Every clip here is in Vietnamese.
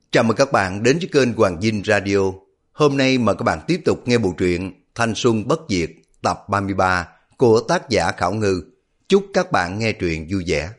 Chào mừng các bạn đến với kênh Hoàng Dinh Radio. Hôm nay mời các bạn tiếp tục nghe bộ truyện Thanh Xuân Bất Diệt tập 33 của tác giả Khảo Ngư. Chúc các bạn nghe truyện vui vẻ.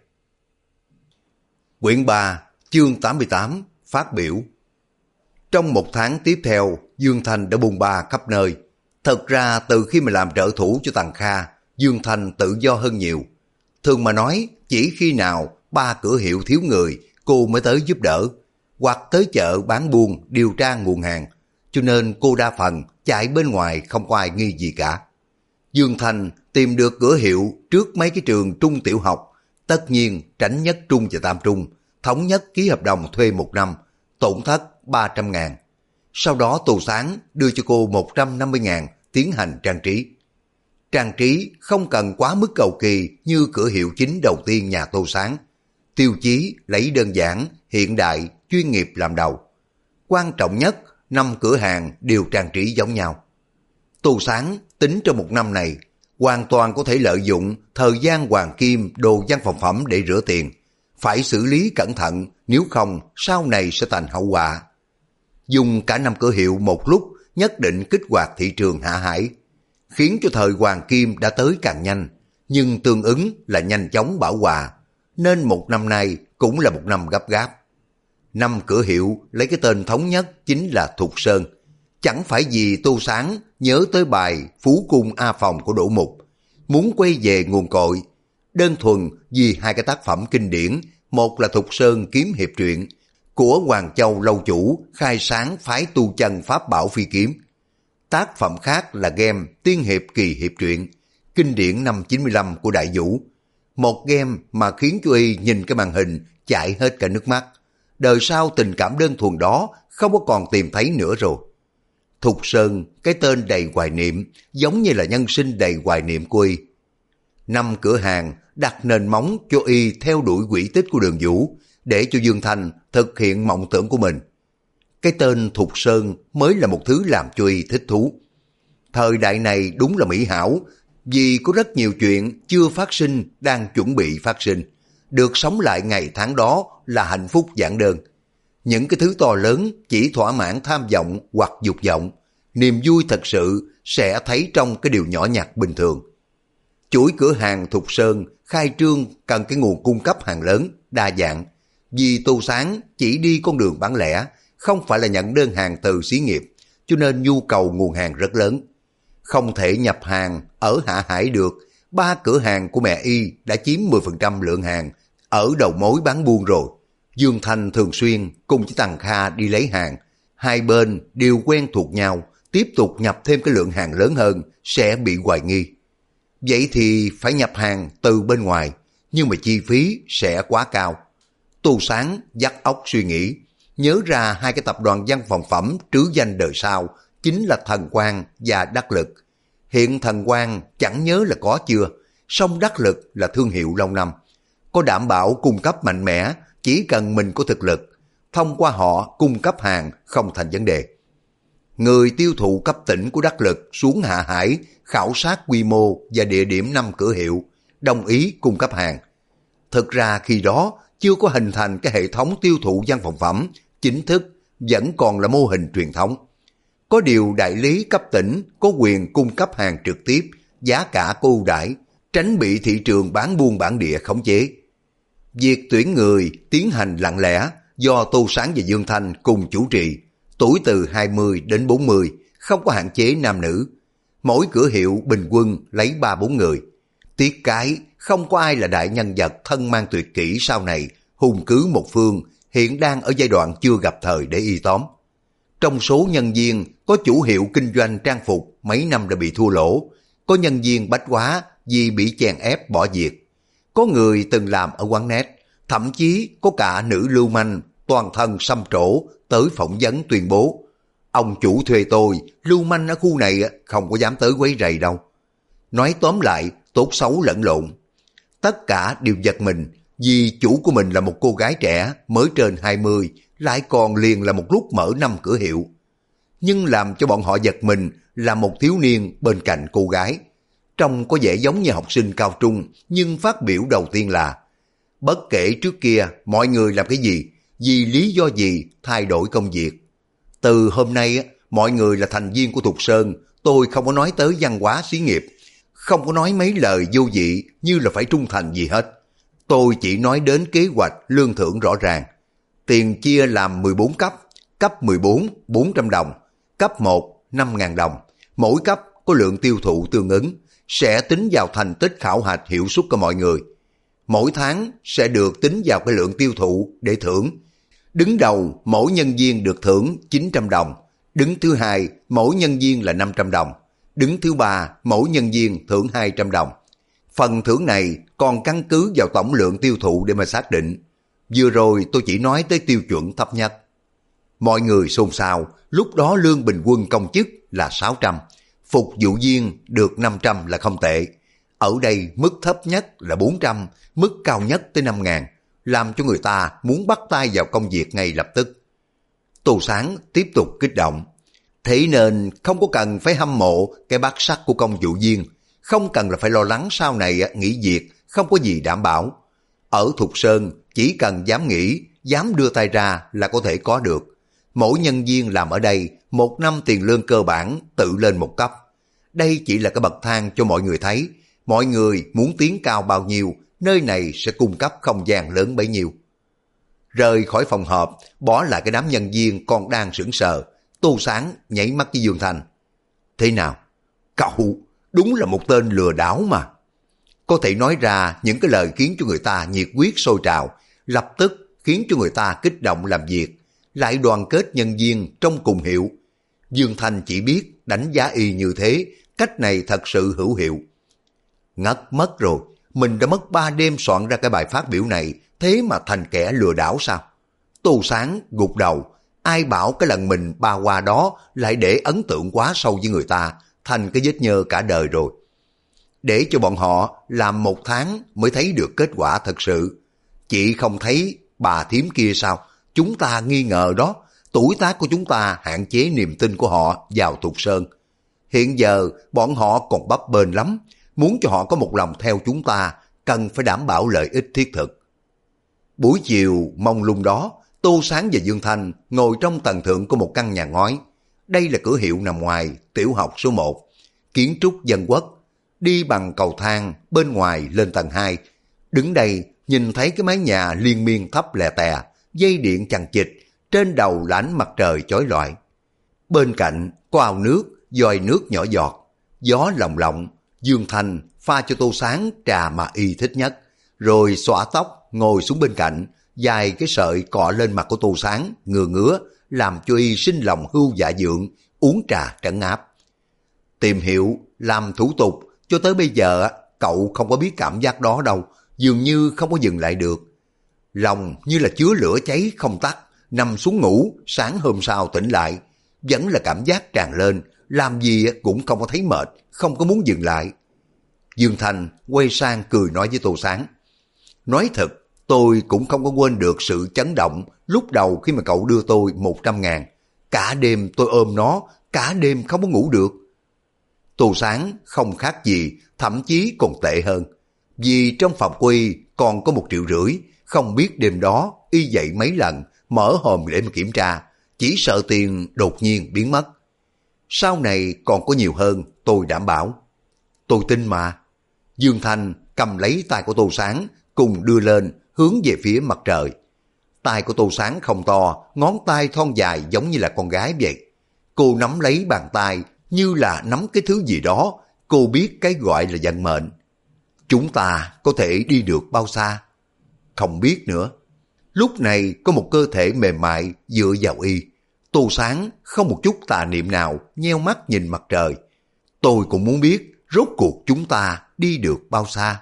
Quyển 3, chương 88, phát biểu. Trong một tháng tiếp theo, Dương Thanh đã bôn ba khắp nơi. Thật ra từ khi mà làm trợ thủ cho Tằng Kha, Dương Thanh tự do hơn nhiều. Thường mà nói, chỉ khi nào ba cửa hiệu thiếu người, cô mới tới giúp đỡ, hoặc tới chợ bán buôn điều tra nguồn hàng, cho nên cô đa phần chạy bên ngoài không có ai nghi gì cả. Dương Thanh tìm được cửa hiệu trước mấy cái trường trung tiểu học, tất nhiên tránh nhất trung và tam trung, thống nhất ký hợp đồng thuê 1 năm, tổn thất 300.000. Sau đó Tô Sáng đưa cho cô 150.000 tiến hành trang trí. Trang trí không cần quá mức cầu kỳ như cửa hiệu chính đầu tiên nhà Tô Sáng. Tiêu chí lấy đơn giản, hiện đại, chuyên nghiệp làm đầu. Quan trọng nhất, 5 cửa hàng đều trang trí giống nhau. Tô Sáng tính trong 1 năm này, hoàn toàn có thể lợi dụng thời gian hoàng kim đồ văn phòng phẩm để rửa tiền. Phải xử lý cẩn thận, nếu không sau này sẽ thành hậu quả. Dùng cả 5 cửa hiệu một lúc nhất định kích hoạt thị trường hạ hải, khiến cho thời hoàng kim đã tới càng nhanh, nhưng tương ứng là nhanh chóng bão hòa, nên 1 năm nay cũng là 1 năm gấp gáp. 5 cửa hiệu lấy cái tên thống nhất chính là Thục Sơn. Chẳng phải vì Tô Sáng nhớ tới bài Phú Cung A Phòng của Đỗ Mục, muốn quay về nguồn cội, đơn thuần vì 2 cái tác phẩm kinh điển, một là Thục Sơn Kiếm Hiệp Truyện của Hoàng Châu lâu chủ khai sáng phái tu chân pháp bảo phi kiếm. Tác phẩm khác là game Tiên Hiệp Kỳ Hiệp Truyện, kinh điển năm 95 của Đại Vũ. Một game mà khiến cho y nhìn cái màn hình chảy hết cả nước mắt. Đời sau tình cảm đơn thuần đó không có còn tìm thấy nữa rồi. Thục Sơn, cái tên đầy hoài niệm, giống như là nhân sinh đầy hoài niệm của y. 5 cửa hàng đặt nền móng cho y theo đuổi quỹ tích của Đường Vũ, để cho Dương Thanh thực hiện mộng tưởng của mình. Cái tên Thục Sơn mới là một thứ làm cho y thích thú. Thời đại này đúng là mỹ hảo, vì có rất nhiều chuyện chưa phát sinh đang chuẩn bị phát sinh. Được sống lại ngày tháng đó là hạnh phúc giản đơn. Những cái thứ to lớn chỉ thỏa mãn tham vọng hoặc dục vọng. Niềm vui thật sự sẽ thấy trong cái điều nhỏ nhặt bình thường. Chuỗi cửa hàng Thục Sơn khai trương cần cái nguồn cung cấp hàng lớn, đa dạng. Vì Tô Sáng chỉ đi con đường bán lẻ, không phải là nhận đơn hàng từ xí nghiệp, cho nên nhu cầu nguồn hàng rất lớn. Không thể nhập hàng ở Hạ Hải được, 3 cửa hàng của mẹ y đã chiếm 10% lượng hàng ở đầu mối bán buôn rồi. Dương Thanh thường xuyên cùng với Tằng Kha đi lấy hàng, hai bên đều quen thuộc nhau, tiếp tục nhập thêm cái lượng hàng lớn hơn sẽ bị hoài nghi. Vậy thì phải nhập hàng từ bên ngoài, nhưng mà chi phí sẽ quá cao. Tô Sáng dắt óc suy nghĩ, nhớ ra 2 cái tập đoàn văn phòng phẩm trứ danh đời sau, chính là Thần Quang và Đắc Lực. Hiện Thần Quang chẳng nhớ là có chưa, song Đắc Lực là thương hiệu lâu năm, có đảm bảo cung cấp mạnh mẽ, chỉ cần mình có thực lực, thông qua họ cung cấp hàng không thành vấn đề. Người tiêu thụ cấp tỉnh của Đắc Lực xuống Hạ Hải khảo sát quy mô và địa điểm 5 cửa hiệu, đồng ý cung cấp hàng. Thực ra khi đó chưa có hình thành cái hệ thống tiêu thụ văn phòng phẩm chính thức, vẫn còn là mô hình truyền thống. Có điều đại lý cấp tỉnh có quyền cung cấp hàng trực tiếp, giá cả có ưu đãi, tránh bị thị trường bán buôn bản địa khống chế. Việc tuyển người tiến hành lặng lẽ do Tô Sáng và Dương Thanh cùng chủ trì, tuổi từ 20 đến 40, không có hạn chế nam nữ. Mỗi cửa hiệu bình quân lấy 3-4 người. Tiếc cái không có ai là đại nhân vật thân mang tuyệt kỹ sau này, hùng cứ một phương, hiện đang ở giai đoạn chưa gặp thời để y tóm. Trong số nhân viên có chủ hiệu kinh doanh trang phục mấy năm đã bị thua lỗ, có nhân viên bách hóa vì bị chèn ép bỏ việc, có người từng làm ở quán net, thậm chí có cả nữ lưu manh toàn thân xăm trổ tới phỏng vấn tuyên bố: ông chủ thuê tôi, lưu manh ở khu này không có dám tới quấy rầy đâu. Nói tóm lại, tốt xấu lẫn lộn. Tất cả đều giật mình, vì chủ của mình là một cô gái trẻ mới trên 20, lại còn liền là một lúc mở 5 cửa hiệu. Nhưng làm cho bọn họ giật mình là một thiếu niên bên cạnh cô gái. Trông có vẻ giống như học sinh cao trung, nhưng phát biểu đầu tiên là: bất kể trước kia mọi người làm cái gì, vì lý do gì thay đổi công việc. Từ hôm nay, mọi người là thành viên của Thục Sơn, tôi không có nói tới văn hóa xí nghiệp, không có nói mấy lời vô vị như là phải trung thành gì hết. Tôi chỉ nói đến kế hoạch lương thưởng rõ ràng. Tiền chia làm 14 cấp, cấp 14 400 đồng, cấp 1 5.000 đồng. Mỗi cấp có lượng tiêu thụ tương ứng, sẽ tính vào thành tích khảo hạch hiệu suất của mọi người. Mỗi tháng sẽ được tính vào cái lượng tiêu thụ để thưởng. Đứng đầu mỗi nhân viên được thưởng 900 đồng, đứng thứ hai mỗi nhân viên là 500 đồng, đứng thứ ba mỗi nhân viên thưởng 200 đồng. Phần thưởng này còn căn cứ vào tổng lượng tiêu thụ để mà xác định. Vừa rồi tôi chỉ nói tới tiêu chuẩn thấp nhất. Mọi người xôn xao, lúc đó lương bình quân công chức là 600, phục vụ viên được 500 là không tệ. Ở đây mức thấp nhất là 400, mức cao nhất tới 5.000, làm cho người ta muốn bắt tay vào công việc ngay lập tức. Tô Sáng tiếp tục kích động. Thế nên không có cần phải hâm mộ cái bát sắc của công vụ viên, không cần là phải lo lắng sau này nghỉ việc, không có gì đảm bảo. Ở Thục Sơn chỉ cần dám nghĩ, dám đưa tay ra là có thể có được. Mỗi nhân viên làm ở đây, một năm tiền lương cơ bản tự lên một cấp. Đây chỉ là cái bậc thang cho mọi người thấy. Mọi người muốn tiến cao bao nhiêu, nơi này sẽ cung cấp không gian lớn bấy nhiêu. Rời khỏi phòng họp, bỏ lại cái đám nhân viên còn đang sững sờ, Tô Sáng nhảy mắt với Dương Thanh. Thế nào? Cậu đúng là một tên lừa đảo mà. Có thể nói ra những cái lời khiến cho người ta nhiệt huyết sôi trào, lập tức khiến cho người ta kích động làm việc, lại đoàn kết nhân viên trong cùng hiệu. Dương Thanh chỉ biết đánh giá y như thế, cách này thật sự hữu hiệu. Ngất mất rồi, mình đã mất 3 đêm soạn ra cái bài phát biểu này, thế mà thành kẻ lừa đảo sao? Tô Sáng gục đầu, ai bảo cái lần mình ba qua đó lại để ấn tượng quá sâu với người ta, thành cái vết nhơ cả đời rồi. Để cho bọn họ làm 1 tháng mới thấy được kết quả thật sự. Chị không thấy bà thím kia sao? Chúng ta nghi ngờ đó, tuổi tác của chúng ta hạn chế niềm tin của họ vào Thục Sơn. Hiện giờ bọn họ còn bấp bênh lắm, muốn cho họ có một lòng theo chúng ta, cần phải đảm bảo lợi ích thiết thực. Buổi chiều mông lung đó, Tô Sáng và Dương Thanh ngồi trong tầng thượng của một căn nhà ngói. Đây là cửa hiệu nằm ngoài tiểu học số 1, kiến trúc dân quốc. Đi bằng cầu thang bên ngoài lên tầng 2. Đứng đây nhìn thấy cái mái nhà liên miên thấp lè tè, dây điện chằng chịt, trên đầu là ánh mặt trời chói lọi. Bên cạnh có ao nước, vòi nước nhỏ giọt, gió lồng lộng. Dương Thanh pha cho Tô Sáng trà mà y thích nhất, rồi xõa tóc ngồi xuống bên cạnh, dài cái sợi cọ lên mặt của Tô Sáng, ngừa ngứa, làm cho y sinh lòng hưu dạ dượng, uống trà trấn áp. Tìm hiểu, làm thủ tục, cho tới bây giờ cậu không có biết cảm giác đó đâu, dường như không có dừng lại được. Lòng như là chứa lửa cháy không tắt, nằm xuống ngủ, sáng hôm sau tỉnh lại, vẫn là cảm giác tràn lên, làm gì cũng không có thấy mệt, không có muốn dừng lại. Dương Thanh quay sang cười nói với Tô Sáng. Nói thật, tôi cũng không có quên được sự chấn động lúc đầu khi mà cậu đưa tôi 100.000. Cả đêm tôi ôm nó, cả đêm không có ngủ được. Tô Sáng không khác gì, thậm chí còn tệ hơn. Vì trong phòng của y còn có 1,5 triệu, không biết đêm đó y dậy mấy lần, mở hòm để mà kiểm tra, chỉ sợ tiền đột nhiên biến mất. Sau này còn có nhiều hơn, tôi đảm bảo. Tôi tin mà. Dương Thanh cầm lấy tay của Tô Sáng, cùng đưa lên, hướng về phía mặt trời. Tay của Tô Sáng không to, ngón tay thon dài giống như là con gái vậy. Cô nắm lấy bàn tay, như là nắm cái thứ gì đó, cô biết cái gọi là vận mệnh. Chúng ta có thể đi được bao xa? Không biết nữa. Lúc này có một cơ thể mềm mại dựa vào y. Tô Sáng không một chút tà niệm nào, nheo mắt nhìn mặt trời. Tôi cũng muốn biết rốt cuộc chúng ta đi được bao xa.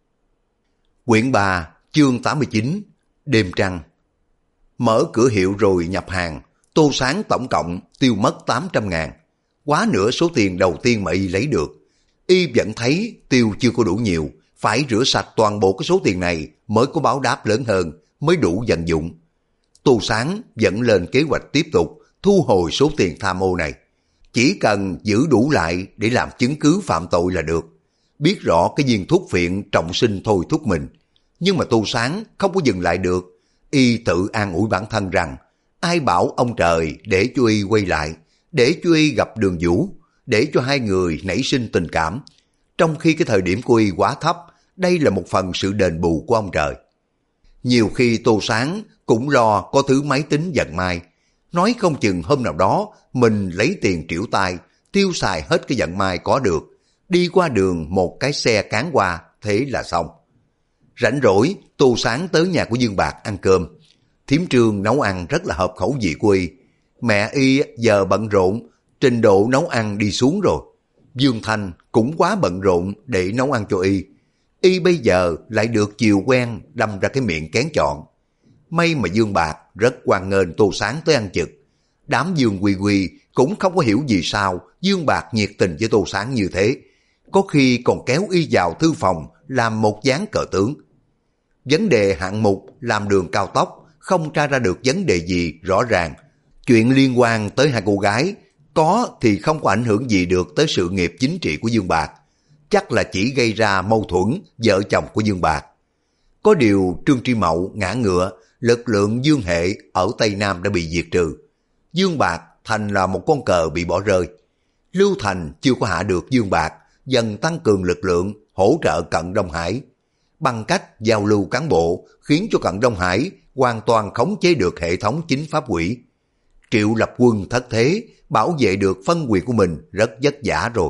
Quyển 3, chương 89, Đêm Trăng. Mở cửa hiệu rồi nhập hàng, Tô Sáng tổng cộng tiêu mất 800.000. Quá nửa số tiền đầu tiên mà y lấy được. Y vẫn thấy tiêu chưa có đủ nhiều, phải rửa sạch toàn bộ cái số tiền này mới có báo đáp lớn hơn, mới đủ vận dụng. Tô Sáng dẫn lên kế hoạch tiếp tục thu hồi số tiền tham ô này. Chỉ cần giữ đủ lại để làm chứng cứ phạm tội là được. Biết rõ cái viên thuốc phiện trọng sinh thôi thúc mình. Nhưng mà Tô Sáng không có dừng lại được. Y tự an ủi bản thân rằng ai bảo ông trời để cho Y quay lại, để cho Y gặp Đường Vũ, để cho hai người nảy sinh tình cảm, trong khi cái thời điểm của Y quá thấp. Đây là một phần sự đền bù của ông trời. Nhiều khi Tô Sáng cũng lo có thứ máy tính vận may, nói không chừng hôm nào đó mình lấy tiền trĩu tay, tiêu xài hết cái vận may có được, đi qua đường một cái xe cán qua, thế là xong. Rảnh rỗi, Tô Sáng tới nhà của Dương Bạc ăn cơm. Thím Trương nấu ăn rất là hợp khẩu vị của Y. Mẹ Y giờ bận rộn, trình độ nấu ăn đi xuống rồi. Dương Thanh cũng quá bận rộn để nấu ăn cho Y. Y bây giờ lại được chiều quen đâm ra cái miệng kén chọn. May mà Dương Bạc rất hoan nghênh Tô Sáng tới ăn trực. Đám Dương Quy Quy cũng không có hiểu vì sao Dương Bạc nhiệt tình với Tô Sáng như thế. Có khi còn kéo Y vào thư phòng làm một ván cờ tướng. Vấn đề hạng mục làm đường cao tốc không tra ra được vấn đề gì rõ ràng. Chuyện liên quan tới hai cô gái có thì không có ảnh hưởng gì được tới sự nghiệp chính trị của Dương Bạc. Chắc là chỉ gây ra mâu thuẫn vợ chồng của Dương Bạc. Có điều Trương Tri Mậu ngã ngựa, lực lượng Dương Hệ ở Tây Nam đã bị diệt trừ. Dương Bạc thành là một con cờ bị bỏ rơi. Lưu Thành chưa có hạ được Dương Bạc, dần tăng cường lực lượng hỗ trợ Cận Đông Hải. Bằng cách giao lưu cán bộ khiến cho Cận Đông Hải hoàn toàn khống chế được hệ thống chính pháp quỹ. Triệu Lập Quân thất thế, bảo vệ được phân quyền của mình rất vất vả rồi.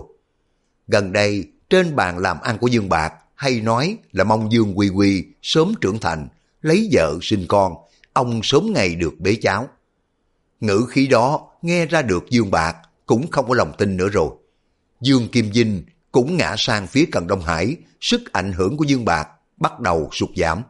Gần đây, trên bàn làm ăn của Dương Bạc hay nói là mong Dương Quy Quy sớm trưởng thành, lấy vợ sinh con, ông sớm ngày được bế cháu. Ngữ khí đó nghe ra được Dương Bạc cũng không có lòng tin nữa rồi. Dương Kim Vinh cũng ngã sang phía Cận Đông Hải, sức ảnh hưởng của Dương Bạc bắt đầu sụt giảm.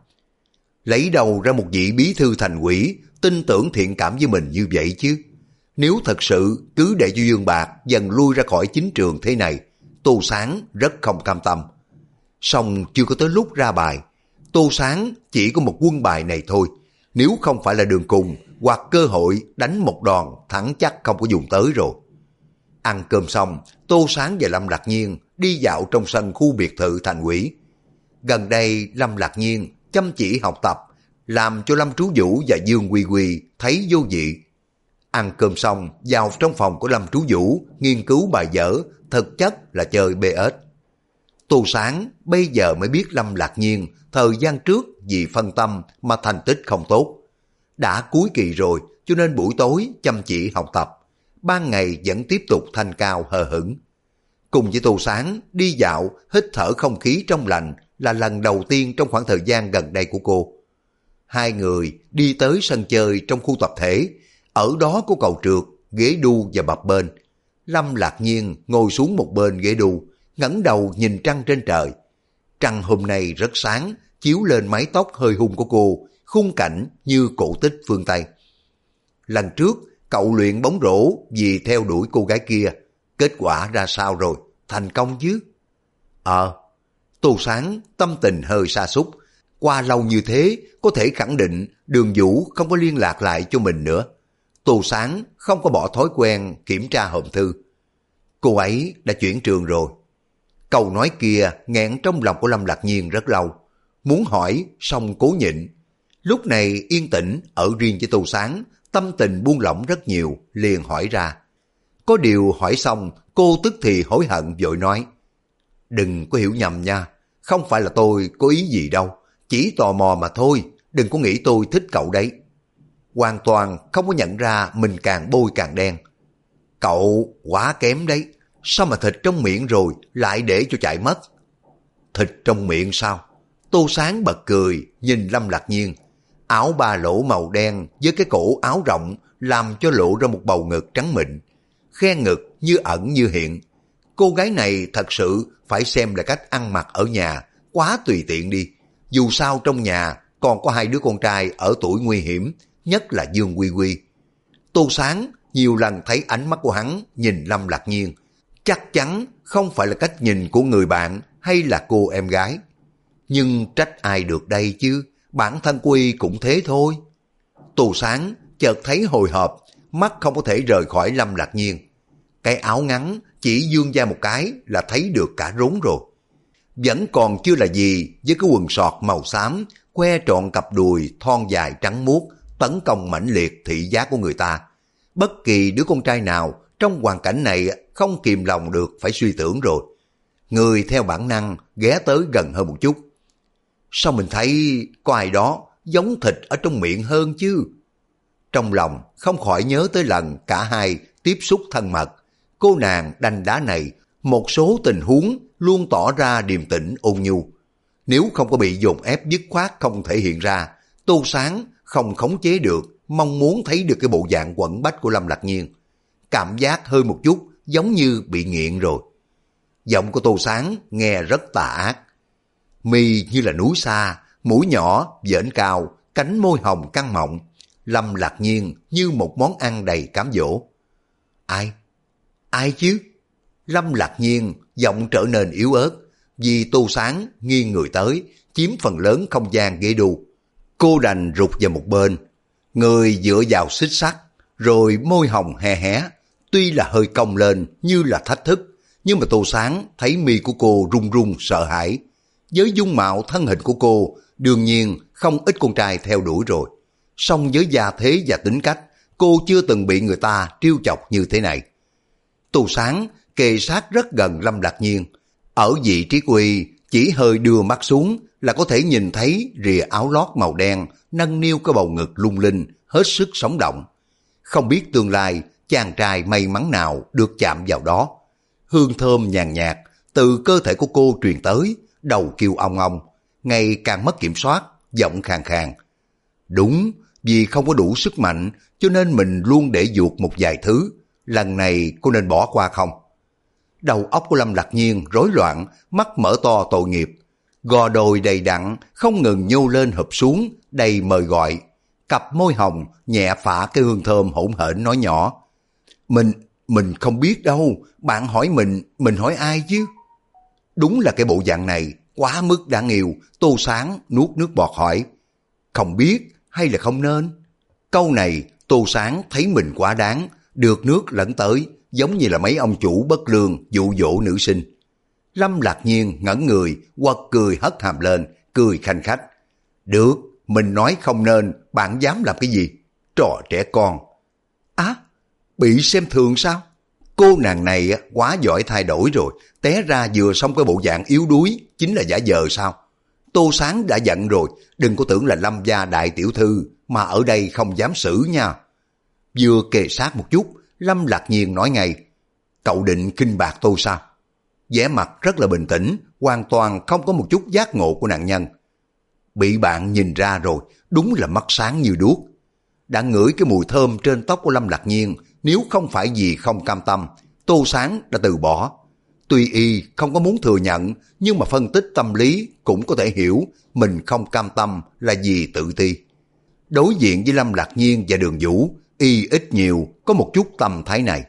Lấy đầu ra một vị bí thư thành ủy tin tưởng thiện cảm với mình như vậy chứ. Nếu thật sự cứ để cho Dương Bạc dần lui ra khỏi chính trường thế này, Tô Sáng rất không cam tâm. Song chưa có tới lúc ra bài, Tô Sáng chỉ có một quân bài này thôi. Nếu không phải là đường cùng hoặc cơ hội đánh một đòn thẳng chắc không có dùng tới rồi. Ăn cơm xong, Tô Sáng và Lâm Lạc Nhiên đi dạo trong sân khu biệt thự thành ủy. Gần đây Lâm Lạc Nhiên chăm chỉ học tập, làm cho Lâm Trú Vũ và Dương Quy Quy thấy vô vị. Ăn cơm xong, vào trong phòng của Lâm Trú Vũ nghiên cứu bài vở, thực chất là chơi BS. Tô Sáng bây giờ mới biết Lâm Lạc Nhiên thời gian trước vì phân tâm mà thành tích không tốt. Đã cuối kỳ rồi cho nên buổi tối chăm chỉ học tập, ban ngày vẫn tiếp tục thanh cao hờ hững. Cùng với Tô Sáng đi dạo hít thở không khí trong lành là lần đầu tiên trong khoảng thời gian gần đây của cô. Hai người đi tới sân chơi trong khu tập thể, ở đó có cầu trượt, ghế đu và bập bênh. Lâm Lạc Nhiên ngồi xuống một bên ghế đu, ngẩng đầu nhìn trăng trên trời. Trăng hôm nay rất sáng, chiếu lên mái tóc hơi hung của cô, khung cảnh như cổ tích phương Tây. Lần trước, cậu luyện bóng rổ vì theo đuổi cô gái kia. Kết quả ra sao rồi? Thành công chứ? Tô Sáng tâm tình hơi sa sút. Qua lâu như thế, có thể khẳng định Đường Vũ không có liên lạc lại cho mình nữa. Tô Sáng không có bỏ thói quen kiểm tra hòm thư. Cô ấy đã chuyển trường rồi. Câu nói kia nghẹn trong lòng của Lâm Lạc Nhiên rất lâu. Muốn hỏi, xong cố nhịn. Lúc này yên tĩnh ở riêng với Tô Sáng, tâm tình buông lỏng rất nhiều, liền hỏi ra. Có điều hỏi xong, cô tức thì hối hận vội nói. Đừng có hiểu nhầm nha, không phải là tôi có ý gì đâu, chỉ tò mò mà thôi, đừng có nghĩ tôi thích cậu đấy. Hoàn toàn không có nhận ra mình càng bôi càng đen. Cậu quá kém đấy, sao mà thịt trong miệng rồi lại để cho chạy mất? Thịt trong miệng sao? Tô Sáng bật cười, nhìn Lâm Lạc Nhiên. Áo ba lỗ màu đen với cái cổ áo rộng làm cho lộ ra một bầu ngực trắng mịn. Khe ngực như ẩn như hiện. Cô gái này thật sự phải xem là cách ăn mặc ở nhà, quá tùy tiện đi. Dù sao trong nhà còn có hai đứa con trai ở tuổi nguy hiểm, nhất là Dương Quy Quy. Tô Sáng nhiều lần thấy ánh mắt của hắn nhìn Lâm Lạc Nhiên. Chắc chắn không phải là cách nhìn của người bạn hay là cô em gái. Nhưng trách ai được đây chứ, bản thân của y cũng thế thôi. Tô Sáng chợt thấy hồi hộp, mắt không có thể rời khỏi Lâm Lạc Nhiên. Cái áo ngắn chỉ vươn ra một cái là thấy được cả rốn rồi. Vẫn còn chưa là gì với cái quần sọt màu xám, khoe trọn cặp đùi thon dài trắng muốt, tấn công mãnh liệt thị giác của người ta. Bất kỳ đứa con trai nào trong hoàn cảnh này không kìm lòng được phải suy tưởng rồi. Người theo bản năng ghé tới gần hơn một chút. Sao mình thấy có ai đó giống thịt ở trong miệng hơn chứ? Trong lòng không khỏi nhớ tới lần cả hai tiếp xúc thân mật. Cô nàng đanh đá này một số tình huống luôn tỏ ra điềm tĩnh ôn nhu. Nếu không có bị dồn ép dứt khoát không thể hiện ra, Tô Sáng không khống chế được, mong muốn thấy được cái bộ dạng quẩn bách của Lâm Lạc Nhiên. Cảm giác hơi một chút giống như bị nghiện rồi. Giọng của Tô Sáng nghe rất tà ác. Mi như là núi xa, mũi nhỏ, vểnh cao, cánh môi hồng căng mọng. Lâm Lạc Nhiên như một món ăn đầy cám dỗ. Ai? Ai chứ? Lâm Lạc Nhiên giọng trở nên yếu ớt, vì Tô Sáng nghiêng người tới, chiếm phần lớn không gian ghế đu. Cô đành rụt vào một bên, người dựa vào xích sắt, rồi môi hồng hé hé, tuy là hơi cong lên như là thách thức, nhưng mà Tô Sáng thấy mi của cô run run sợ hãi. Với dung mạo thân hình của cô, đương nhiên không ít con trai theo đuổi rồi. Song với gia thế và tính cách, cô chưa từng bị người ta trêu chọc như thế này. Tô Sáng kề sát rất gần Lâm Lạc Nhiên. Ở vị trí của y, chỉ hơi đưa mắt xuống là có thể nhìn thấy rìa áo lót màu đen nâng niu cái bầu ngực lung linh, hết sức sống động. Không biết tương lai chàng trai may mắn nào được chạm vào đó. Hương thơm nhàn nhạt từ cơ thể của cô truyền tới, đầu kêu ong ong, ngày càng mất kiểm soát, giọng khàn khàn. Đúng, vì không có đủ sức mạnh cho nên mình luôn để dụt một vài thứ. Lần này cô nên bỏ qua không? Đầu óc của Lâm Lạc Nhiên rối loạn, mắt mở to tội nghiệp. Gò đồi đầy đặn không ngừng nhô lên hợp xuống, đầy mời gọi. Cặp môi hồng nhẹ phả cái hương thơm hỗn hển nói nhỏ. Mình không biết đâu, bạn hỏi mình hỏi ai chứ? Đúng là cái bộ dạng này, quá mức đáng yêu. Tô Sáng nuốt nước bọt hỏi. Không biết hay là không nên? Câu này Tô Sáng thấy mình quá đáng, được nước lẫn tới, giống như là mấy ông chủ bất lương dụ dỗ nữ sinh. Lâm Lạc Nhiên ngẩn người, quật cười hất hàm lên, cười khanh khách. Được, mình nói không nên, bạn dám làm cái gì? Trò trẻ con. Á, bị xem thường sao? Cô nàng này quá giỏi thay đổi rồi, té ra vừa xong cái bộ dạng yếu đuối, chính là giả vờ sao? Tô Sáng đã giận rồi, đừng có tưởng là Lâm gia đại tiểu thư, mà ở đây không dám xử nha. Vừa kề sát một chút, Lâm Lạc Nhiên nói ngay, cậu định khinh bạc tôi sao? Vẻ mặt rất là bình tĩnh, hoàn toàn không có một chút giác ngộ của nạn nhân. Bị bạn nhìn ra rồi, đúng là mắt sáng như đuốc. Đã ngửi cái mùi thơm trên tóc của Lâm Lạc Nhiên, nếu không phải vì không cam tâm, Tô Sáng đã từ bỏ. Tuy y không có muốn thừa nhận, nhưng mà phân tích tâm lý cũng có thể hiểu mình không cam tâm là vì tự ti. Đối diện với Lâm Lạc Nhiên và Đường Vũ, y ít nhiều có một chút tâm thái này.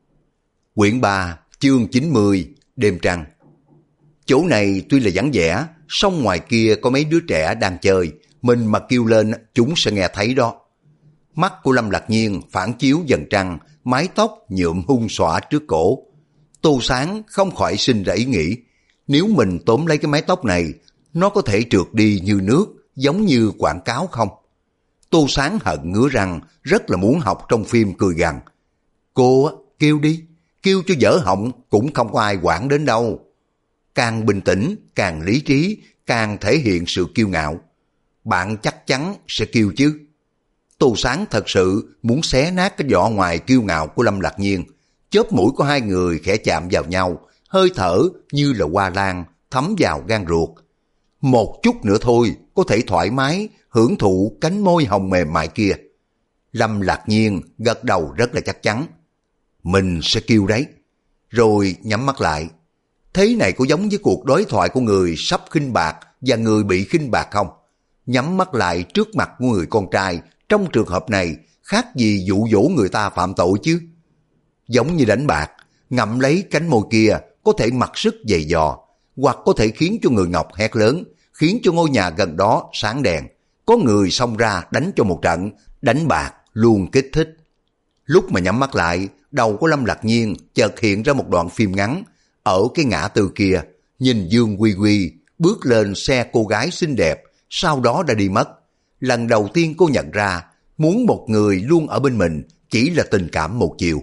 Quyển 3, chương 90, đêm trăng. Chỗ này tuy là vắng vẻ, song ngoài kia có mấy đứa trẻ đang chơi, mình mà kêu lên chúng sẽ nghe thấy đó. Mắt của Lâm Lạc Nhiên phản chiếu dần trăng, mái tóc nhuộm hung xõa trước cổ. Tô Sáng không khỏi sinh ra ý nghĩ, nếu mình tóm lấy cái mái tóc này, nó có thể trượt đi như nước, giống như quảng cáo không? Tô Sáng hận ngứa răng, rất là muốn học trong phim cười gằn. Cô kêu đi, kêu cho dở họng cũng không có ai quản đến đâu. Càng bình tĩnh, càng lý trí, càng thể hiện sự kiêu ngạo. Bạn chắc chắn sẽ kêu chứ. Tô Sáng thật sự muốn xé nát cái vỏ ngoài kiêu ngạo của Lâm Lạc Nhiên. Chóp mũi của hai người khẽ chạm vào nhau, hơi thở như là hoa lan thấm vào gan ruột. Một chút nữa thôi, có thể thoải mái hưởng thụ cánh môi hồng mềm mại kia. Lâm Lạc Nhiên gật đầu rất là chắc chắn. Mình sẽ kêu đấy. Rồi nhắm mắt lại. Thế này có giống với cuộc đối thoại của người sắp khinh bạc và người bị khinh bạc không? Nhắm mắt lại trước mặt của người con trai, trong trường hợp này khác gì dụ dỗ người ta phạm tội chứ. Giống như đánh bạc, ngậm lấy cánh môi kia có thể mặc sức giày dò, hoặc có thể khiến cho người Ngọc hét lớn, khiến cho ngôi nhà gần đó sáng đèn. Có người xông ra đánh cho một trận, đánh bạc luôn kích thích. Lúc mà nhắm mắt lại, đầu của Lâm Lạc Nhiên chợt hiện ra một đoạn phim ngắn. Ở cái ngã tư kia, nhìn Dương Quy Quy bước lên xe cô gái xinh đẹp, sau đó đã đi mất. Lần đầu tiên cô nhận ra, muốn một người luôn ở bên mình chỉ là tình cảm một chiều.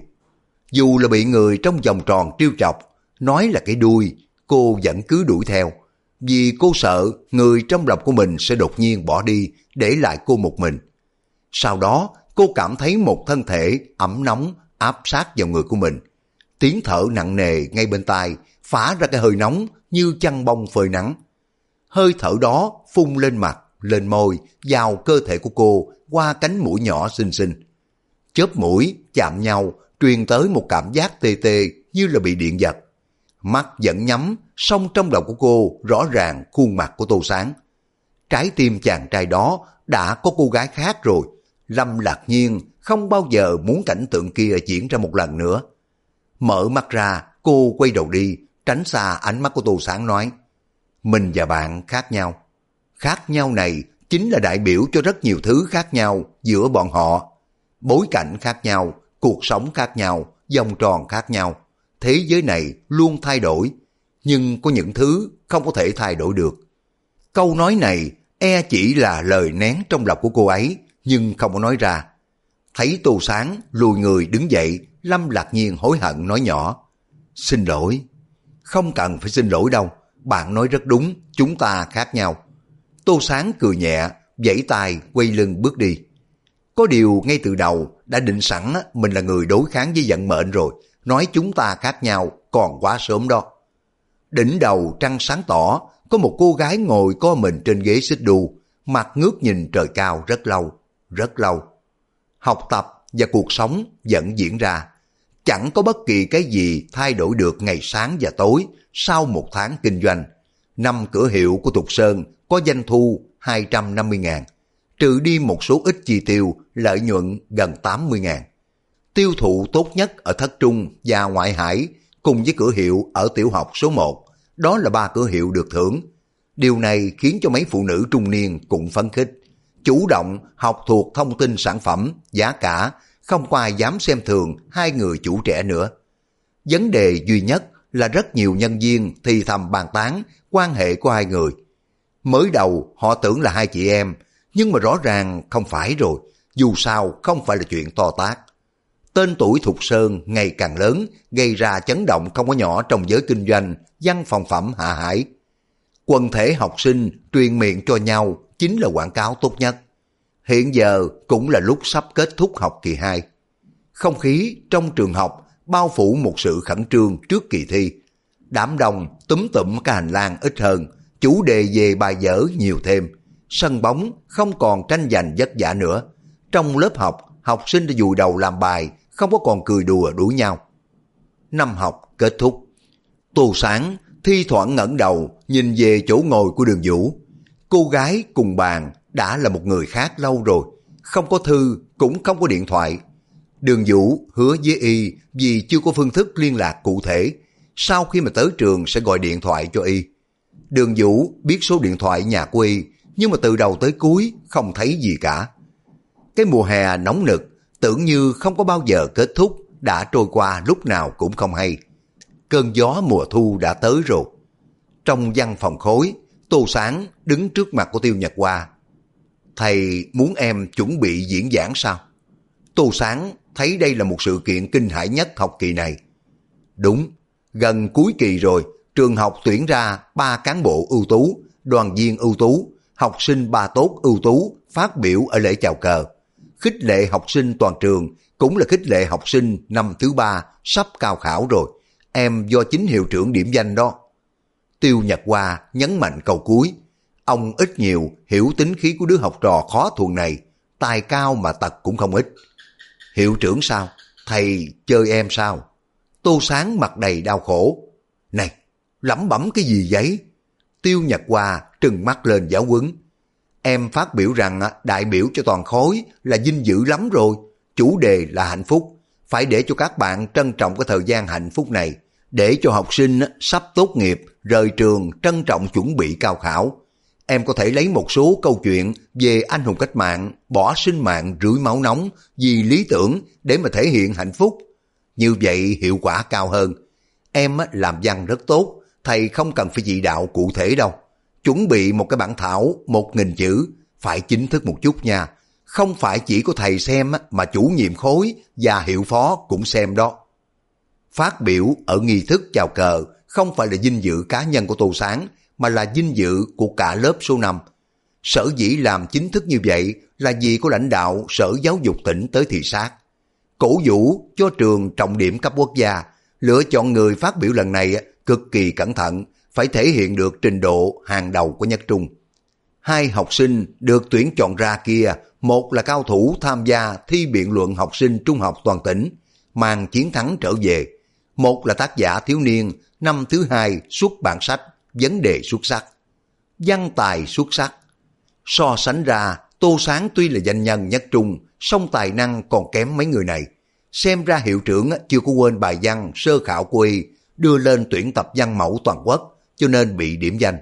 Dù là bị người trong vòng tròn trêu chọc, nói là cái đuôi, cô vẫn cứ đuổi theo. Vì cô sợ người trong lòng của mình sẽ đột nhiên bỏ đi, để lại cô một mình. Sau đó, cô cảm thấy một thân thể ẩm nóng áp sát vào người của mình. Tiếng thở nặng nề ngay bên tai, phả ra cái hơi nóng như chăn bông phơi nắng. Hơi thở đó phun lên mặt, lên môi, vào cơ thể của cô qua cánh mũi nhỏ xinh xinh. Chớp mũi chạm nhau, truyền tới một cảm giác tê tê như là bị điện giật. Mắt vẫn nhắm, song trong đầu của cô rõ ràng khuôn mặt của Tô Sáng. Trái tim chàng trai đó đã có cô gái khác rồi. Lâm Lạc Nhiên không bao giờ muốn cảnh tượng kia diễn ra một lần nữa. Mở mắt ra, cô quay đầu đi, tránh xa ánh mắt của Tô Sáng nói: mình và bạn khác nhau. Khác nhau này chính là đại biểu cho rất nhiều thứ khác nhau giữa bọn họ. Bối cảnh khác nhau, cuộc sống khác nhau, vòng tròn khác nhau. Thế giới này luôn thay đổi, nhưng có những thứ không có thể thay đổi được. Câu nói này chỉ là lời nén trong lòng của cô ấy, nhưng không có nói ra. Thấy Tô Sáng lùi người đứng dậy, Lâm Lạc Nhiên hối hận nói nhỏ: xin lỗi. Không cần phải xin lỗi đâu, bạn nói rất đúng, chúng ta khác nhau. Tô Sáng cười nhẹ, vẫy tay quay lưng bước đi. Có điều ngay từ đầu đã định sẵn mình là người đối kháng với vận mệnh rồi, nói chúng ta khác nhau còn quá sớm đó. Đỉnh đầu trăng sáng tỏ, có một cô gái ngồi co mình trên ghế xích đu, mặt ngước nhìn trời cao rất lâu, rất lâu. Học tập và cuộc sống vẫn diễn ra, chẳng có bất kỳ cái gì thay đổi được ngày sáng và tối sau một tháng kinh doanh. 5 cửa hiệu của Tục Sơn có doanh thu 250.000, trừ đi một số ít chi tiêu, lợi nhuận gần 80.000. Tiêu thụ tốt nhất ở Thất Trung và Ngoại Hải cùng với cửa hiệu ở tiểu học số 1, đó là 3 cửa hiệu được thưởng. Điều này khiến cho mấy phụ nữ trung niên cũng phấn khích, chủ động học thuộc thông tin sản phẩm, giá cả, không có ai dám xem thường hai người chủ trẻ nữa. Vấn đề duy nhất là rất nhiều nhân viên thì thầm bàn tán quan hệ của hai người. Mới đầu họ tưởng là hai chị em, nhưng mà rõ ràng không phải rồi, dù sao không phải là chuyện to tát. Tên tuổi Thục Sơn ngày càng lớn, gây ra chấn động không có nhỏ trong giới kinh doanh, văn phòng phẩm Hạ Hải. Quần thể học sinh truyền miệng cho nhau chính là quảng cáo tốt nhất. Hiện giờ cũng là lúc sắp kết thúc học kỳ 2. Không khí trong trường học bao phủ một sự khẩn trương trước kỳ thi. Đám đông túm tụm cái hành lang ít hơn, chủ đề về bài vở nhiều thêm. Sân bóng không còn tranh giành vất vả nữa. Trong lớp học, học sinh đã vùi đầu làm bài, không có còn cười đùa đuổi nhau. Năm học kết thúc. Tô Sáng thi thoảng ngẩng đầu nhìn về chỗ ngồi của Đường Vũ. Cô gái cùng bàn đã là một người khác lâu rồi, không có thư cũng không có điện thoại. Đường Vũ hứa với y vì chưa có phương thức liên lạc cụ thể, sau khi mà tới trường sẽ gọi điện thoại cho y. Đường Vũ biết số điện thoại nhà của y, nhưng mà từ đầu tới cuối không thấy gì cả. Cái mùa hè nóng nực tưởng như không có bao giờ kết thúc, đã trôi qua lúc nào cũng không hay. Cơn gió mùa thu đã tới rồi. Trong văn phòng khối, Tô Sáng đứng trước mặt của Tiêu Nhật Hoa. Thầy muốn em chuẩn bị diễn giảng sao? Tô Sáng thấy đây là một sự kiện kinh hãi nhất học kỳ này. Đúng, gần cuối kỳ rồi, trường học tuyển ra 3 cán bộ ưu tú, đoàn viên ưu tú, học sinh 3 tốt ưu tú phát biểu ở lễ chào cờ. Khích lệ học sinh toàn trường, cũng là khích lệ học sinh năm thứ 3 sắp cao khảo rồi. Em do chính hiệu trưởng điểm danh đó. Tiêu Nhật Hoa nhấn mạnh câu cuối. Ông ít nhiều hiểu tính khí của đứa học trò khó thuần này, tài cao mà tật cũng không ít. Hiệu trưởng sao? Thầy chơi em sao? Tô Sáng mặt đầy đau khổ. Này, lẩm bẩm cái gì vậy? Tiêu Nhật Hoa trừng mắt lên giáo huấn. Em phát biểu rằng đại biểu cho toàn khối là vinh dự lắm rồi. Chủ đề là hạnh phúc. Phải để cho các bạn trân trọng cái thời gian hạnh phúc này. Để cho học sinh sắp tốt nghiệp, rời trường trân trọng chuẩn bị cao khảo. Em có thể lấy một số câu chuyện về anh hùng cách mạng, bỏ sinh mạng rưỡi máu nóng vì lý tưởng để mà thể hiện hạnh phúc. Như vậy hiệu quả cao hơn. Em làm văn rất tốt, thầy không cần phải chỉ đạo cụ thể đâu. chuẩn bị một cái bản thảo 1.000 chữ, phải chính thức một chút nha. Không phải chỉ có thầy xem mà chủ nhiệm khối và hiệu phó cũng xem đó. Phát biểu ở nghi thức chào cờ không phải là vinh dự cá nhân của Tô Sáng, mà là vinh dự của cả lớp số 5. Sở dĩ làm chính thức như vậy là vì có lãnh đạo Sở Giáo dục tỉnh tới thị sát. Cổ vũ cho trường trọng điểm cấp quốc gia, lựa chọn người phát biểu lần này cực kỳ cẩn thận, phải thể hiện được trình độ hàng đầu của nhất trung. 2 học sinh được tuyển chọn ra kia, một là cao thủ tham gia thi biện luận học sinh trung học toàn tỉnh, mang chiến thắng trở về. Một là tác giả thiếu niên, năm thứ 2 xuất bản sách, vấn đề xuất sắc, văn tài xuất sắc. So sánh ra, Tô Sáng tuy là danh nhân nhất trung, song tài năng còn kém mấy người này. Xem ra hiệu trưởng chưa có quên bài văn sơ khảo của y, đưa lên tuyển tập văn mẫu toàn quốc, cho nên bị điểm danh.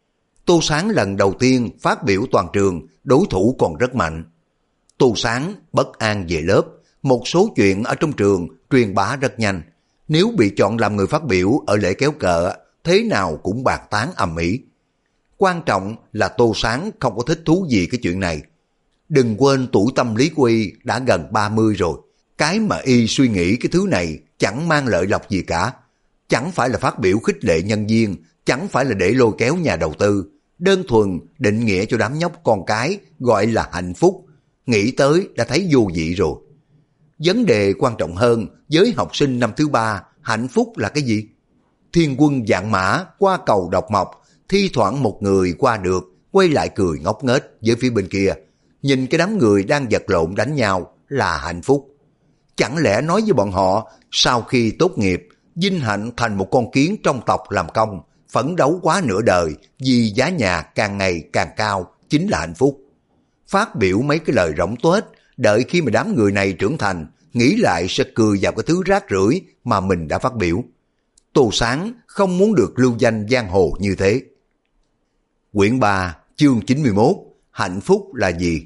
Tô Sáng lần đầu tiên phát biểu toàn trường, đối thủ còn rất mạnh. Tô Sáng bất an về lớp, một số chuyện ở trong trường truyền bá rất nhanh. Nếu bị chọn làm người phát biểu ở lễ kéo cờ, thế nào cũng bạc tán ầm ĩ. Quan trọng là Tô Sáng không có thích thú gì cái chuyện này. Đừng quên tuổi tâm lý của y đã gần 30 rồi. Cái mà y suy nghĩ cái thứ này chẳng mang lợi lộc gì cả. Chẳng phải là phát biểu khích lệ nhân viên, chẳng phải là để lôi kéo nhà đầu tư. Đơn thuần định nghĩa cho đám nhóc con cái gọi là hạnh phúc. Nghĩ tới đã thấy vô vị rồi. Vấn đề quan trọng hơn với học sinh năm thứ 3, hạnh phúc là cái gì? Thiên quân vạn mã qua cầu độc mộc, thi thoảng một người qua được, quay lại cười ngốc nghếch với phía bên kia. Nhìn cái đám người đang vật lộn đánh nhau là hạnh phúc. Chẳng lẽ nói với bọn họ, sau khi tốt nghiệp, vinh hạnh thành một con kiến trong tộc làm công, phấn đấu quá nửa đời vì giá nhà càng ngày càng cao chính là hạnh phúc. Phát biểu mấy cái lời rỗng tuếch, đợi khi mà đám người này trưởng thành, nghĩ lại sẽ cười vào cái thứ rác rưởi mà mình đã phát biểu. Tô Sáng không muốn được lưu danh giang hồ như thế. Quyển 3, chương 91, hạnh phúc là gì?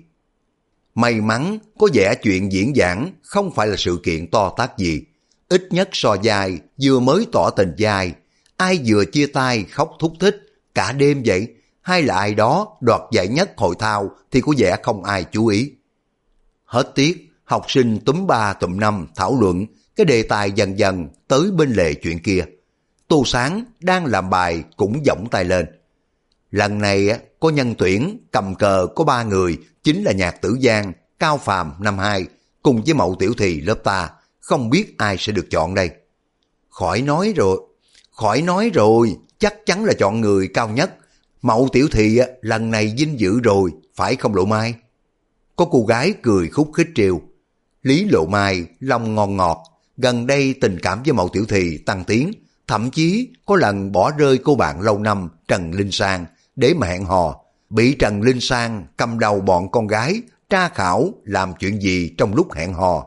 May mắn có vẻ chuyện diễn giảng không phải là sự kiện to tát gì. Ít nhất so dài vừa mới tỏ tình dài, ai vừa chia tay khóc thúc thích cả đêm vậy, hay là ai đó đoạt giải nhất hội thao thì có vẻ không ai chú ý. Hết tiết, học sinh túm 3 tụm 5 thảo luận, cái đề tài dần dần tới bên lề chuyện kia. Tô Sáng đang làm bài cũng giọng tay lên. Lần này có nhân tuyển, cầm cờ có 3 người, chính là Nhạc Tử Giang, Cao Phàm năm 2, cùng với Mậu Tiểu Thì lớp ta, không biết ai sẽ được chọn đây. Khỏi nói rồi, chắc chắn là chọn người cao nhất. Mậu Tiểu Thì lần này vinh dự rồi, phải không Lộ Mai? Có cô gái cười khúc khích trêu. Lý Lộ Mai lòng ngon ngọt, gần đây tình cảm với Mậu Tiểu Thì tăng tiến, thậm chí có lần bỏ rơi cô bạn lâu năm Trần Linh Sang để mà hẹn hò, bị Trần Linh Sang cầm đầu bọn con gái tra khảo làm chuyện gì trong lúc hẹn hò.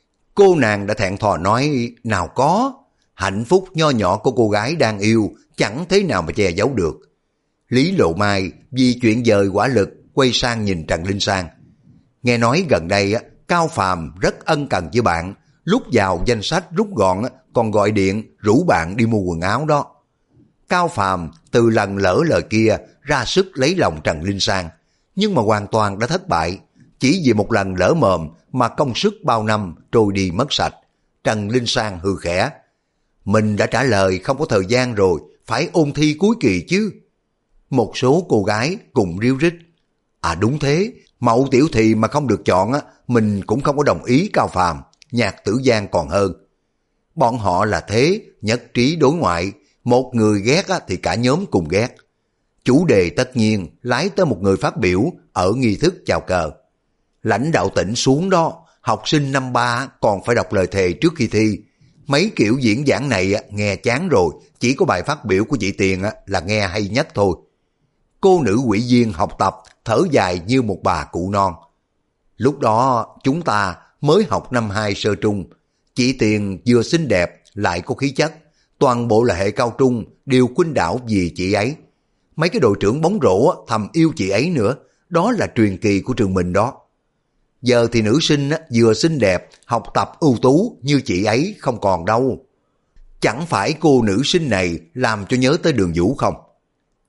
Cô nàng đã thẹn thò nói nào có, hạnh phúc nho nhỏ của cô gái đang yêu chẳng thế nào mà che giấu được. Lý Lộ Mai vì chuyện dời quả lực quay sang nhìn Trần Linh Sang. Nghe nói gần đây Cao Phàm rất ân cần với bạn, lúc vào danh sách rút gọn còn gọi điện rủ bạn đi mua quần áo đó. Cao Phàm từ lần lỡ lời kia ra sức lấy lòng Trần Linh Sang, nhưng mà hoàn toàn đã thất bại. Chỉ vì một lần lỡ mồm mà công sức bao năm trôi đi mất sạch. Trần Linh Sang hừ khẽ. Mình đã trả lời không có thời gian rồi, phải ôn thi cuối kỳ chứ. Một số cô gái cùng ríu rít. À đúng thế, Mậu Tiểu Thì mà không được chọn mình cũng không có đồng ý Cao Phàm, Nhạc Tử Giang còn hơn. Bọn họ là thế, nhất trí đối ngoại, một người ghét thì cả nhóm cùng ghét. Chủ đề tất nhiên lái tới một người phát biểu ở nghi thức chào cờ. Lãnh đạo tỉnh xuống đó, học sinh năm 3 còn phải đọc lời thề trước khi thi. Mấy kiểu diễn giảng này nghe chán rồi, chỉ có bài phát biểu của chị Tiền là nghe hay nhất thôi. Cô nữ ủy viên học tập thở dài như một bà cụ non. Lúc đó chúng ta mới học năm 2 sơ trung, chị Tiền vừa xinh đẹp lại có khí chất, toàn bộ là hệ cao trung đều khuynh đảo vì chị ấy. Mấy cái đội trưởng bóng rổ thầm yêu chị ấy nữa, đó là truyền kỳ của trường mình đó. Giờ thì nữ sinh vừa xinh đẹp, học tập ưu tú như chị ấy không còn đâu. Chẳng phải cô nữ sinh này làm cho nhớ tới Đường Vũ không?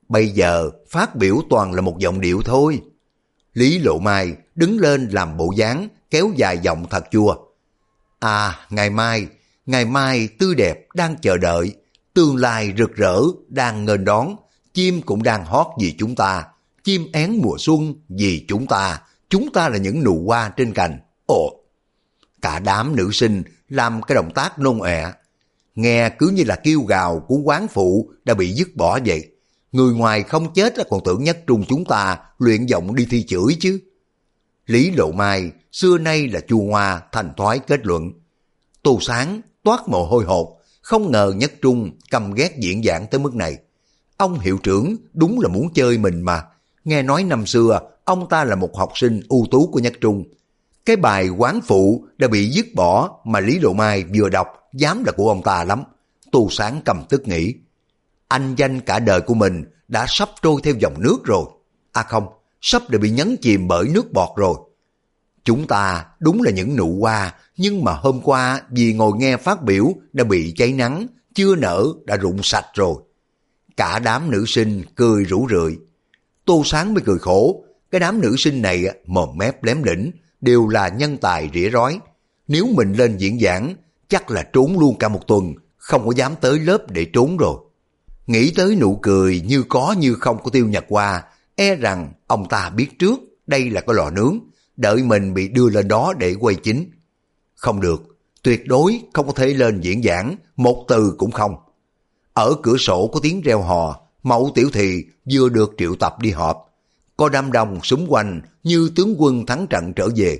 Bây giờ phát biểu toàn là một giọng điệu thôi. Lý Lộ Mai đứng lên làm bộ dáng, kéo dài giọng thật chua. À, ngày mai tươi đẹp đang chờ đợi, tương lai rực rỡ đang nghênh đón, chim cũng đang hót vì chúng ta, chim én mùa xuân vì chúng ta là những nụ hoa trên cành. Ồ, cả đám nữ sinh làm cái động tác nôn ọe, nghe cứ như là kêu gào của quán phụ đã bị dứt bỏ vậy. Người ngoài không chết còn tưởng Nhất Trung chúng ta luyện giọng đi thi chửi chứ. Lý Lộ Mai xưa nay là chua ngoa thành thoái kết luận. Tô Sáng toát mồ hôi hột, không ngờ Nhất Trung căm ghét diễn giảng tới mức này. Ông hiệu trưởng đúng là muốn chơi mình mà. Nghe nói năm xưa ông ta là một học sinh ưu tú của Nhất Trung. Cái bài quán phụ đã bị dứt bỏ mà Lý Lộ Mai vừa đọc dám là của ông ta lắm. Tô Sáng cầm tức nghĩ, anh danh cả đời của mình đã sắp trôi theo dòng nước rồi. À không, sắp đã bị nhấn chìm bởi nước bọt rồi. Chúng ta đúng là những nụ hoa, nhưng mà hôm qua vì ngồi nghe phát biểu đã bị cháy nắng, chưa nở đã rụng sạch rồi. Cả đám nữ sinh cười rủ rượi. Tô Sáng mới cười khổ, cái đám nữ sinh này mồm mép lém lĩnh, đều là nhân tài rỉa rói. Nếu mình lên diễn giảng, chắc là trốn luôn cả một tuần, không có dám tới lớp để trốn rồi. Nghĩ tới nụ cười như có như không của Tiêu Nhật Hoa, e rằng ông ta biết trước đây là cái lò nướng, đợi mình bị đưa lên đó để quay chính. Không được, tuyệt đối không có thể lên diễn giảng, một từ cũng không. Ở cửa sổ có tiếng reo hò, Mậu Tiểu Thì vừa được triệu tập đi họp. Có đám đông xúm quanh như tướng quân thắng trận trở về.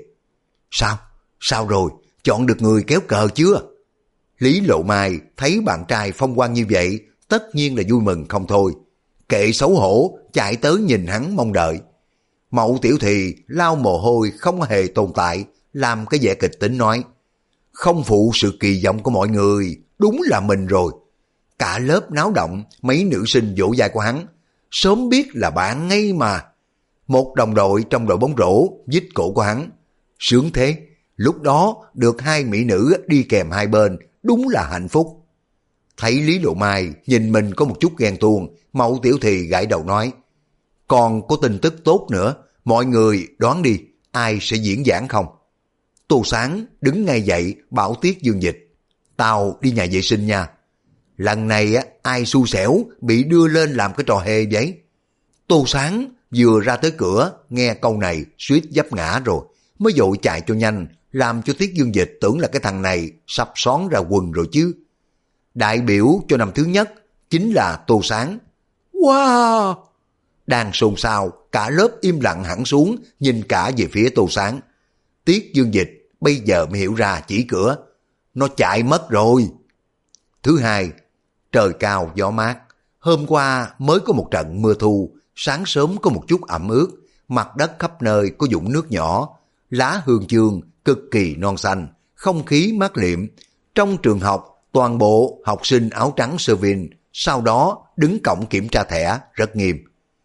Sao rồi, chọn được người kéo cờ chưa? Lý Lộ Mai thấy bạn trai phong quang như vậy, tất nhiên là vui mừng không thôi. Kệ xấu hổ, chạy tới nhìn hắn mong đợi. Mậu Tiểu Thì lau mồ hôi không hề tồn tại, làm cái vẻ kịch tính nói, không phụ sự kỳ vọng của mọi người, đúng là mình rồi. Cả lớp náo động, mấy nữ sinh vỗ vai của hắn, sớm biết là bạn ngay mà. Một đồng đội trong đội bóng rổ vít cổ của hắn, sướng thế, lúc đó được hai mỹ nữ đi kèm hai bên, đúng là hạnh phúc. Thấy Lý Lộ Mai nhìn mình có một chút ghen tuông, Mậu Tiểu Thì gãi đầu nói, còn có tin tức tốt nữa, mọi người đoán đi, ai sẽ diễn giảng không? Tô Sáng đứng ngay dậy bảo Tiết Dương Dịch, tao đi nhà vệ sinh nha. Lần này ai xui xẻo bị đưa lên làm cái trò hề vậy? Tô Sáng vừa ra tới cửa, nghe câu này suýt vấp ngã rồi, mới vội chạy cho nhanh, làm cho Tiết Dương Dịch tưởng là cái thằng này sắp xón ra quần rồi chứ. Đại biểu cho năm thứ nhất chính là Tô Sáng. Wow! Đang xôn xao, cả lớp im lặng hẳn xuống, nhìn cả về phía Tô Sáng. Tiết Dương Dịch bây giờ mới hiểu ra chỉ cửa, nó chạy mất rồi. Thứ hai, trời cao gió mát. Hôm qua mới có một trận mưa thu, sáng sớm có một chút ẩm ướt, mặt đất khắp nơi có vũng nước nhỏ, lá hương chương cực kỳ non xanh, không khí mát liệm. Trong trường học, toàn bộ học sinh áo trắng sơ vin, sau đó đứng cổng kiểm tra thẻ rất nghiêm.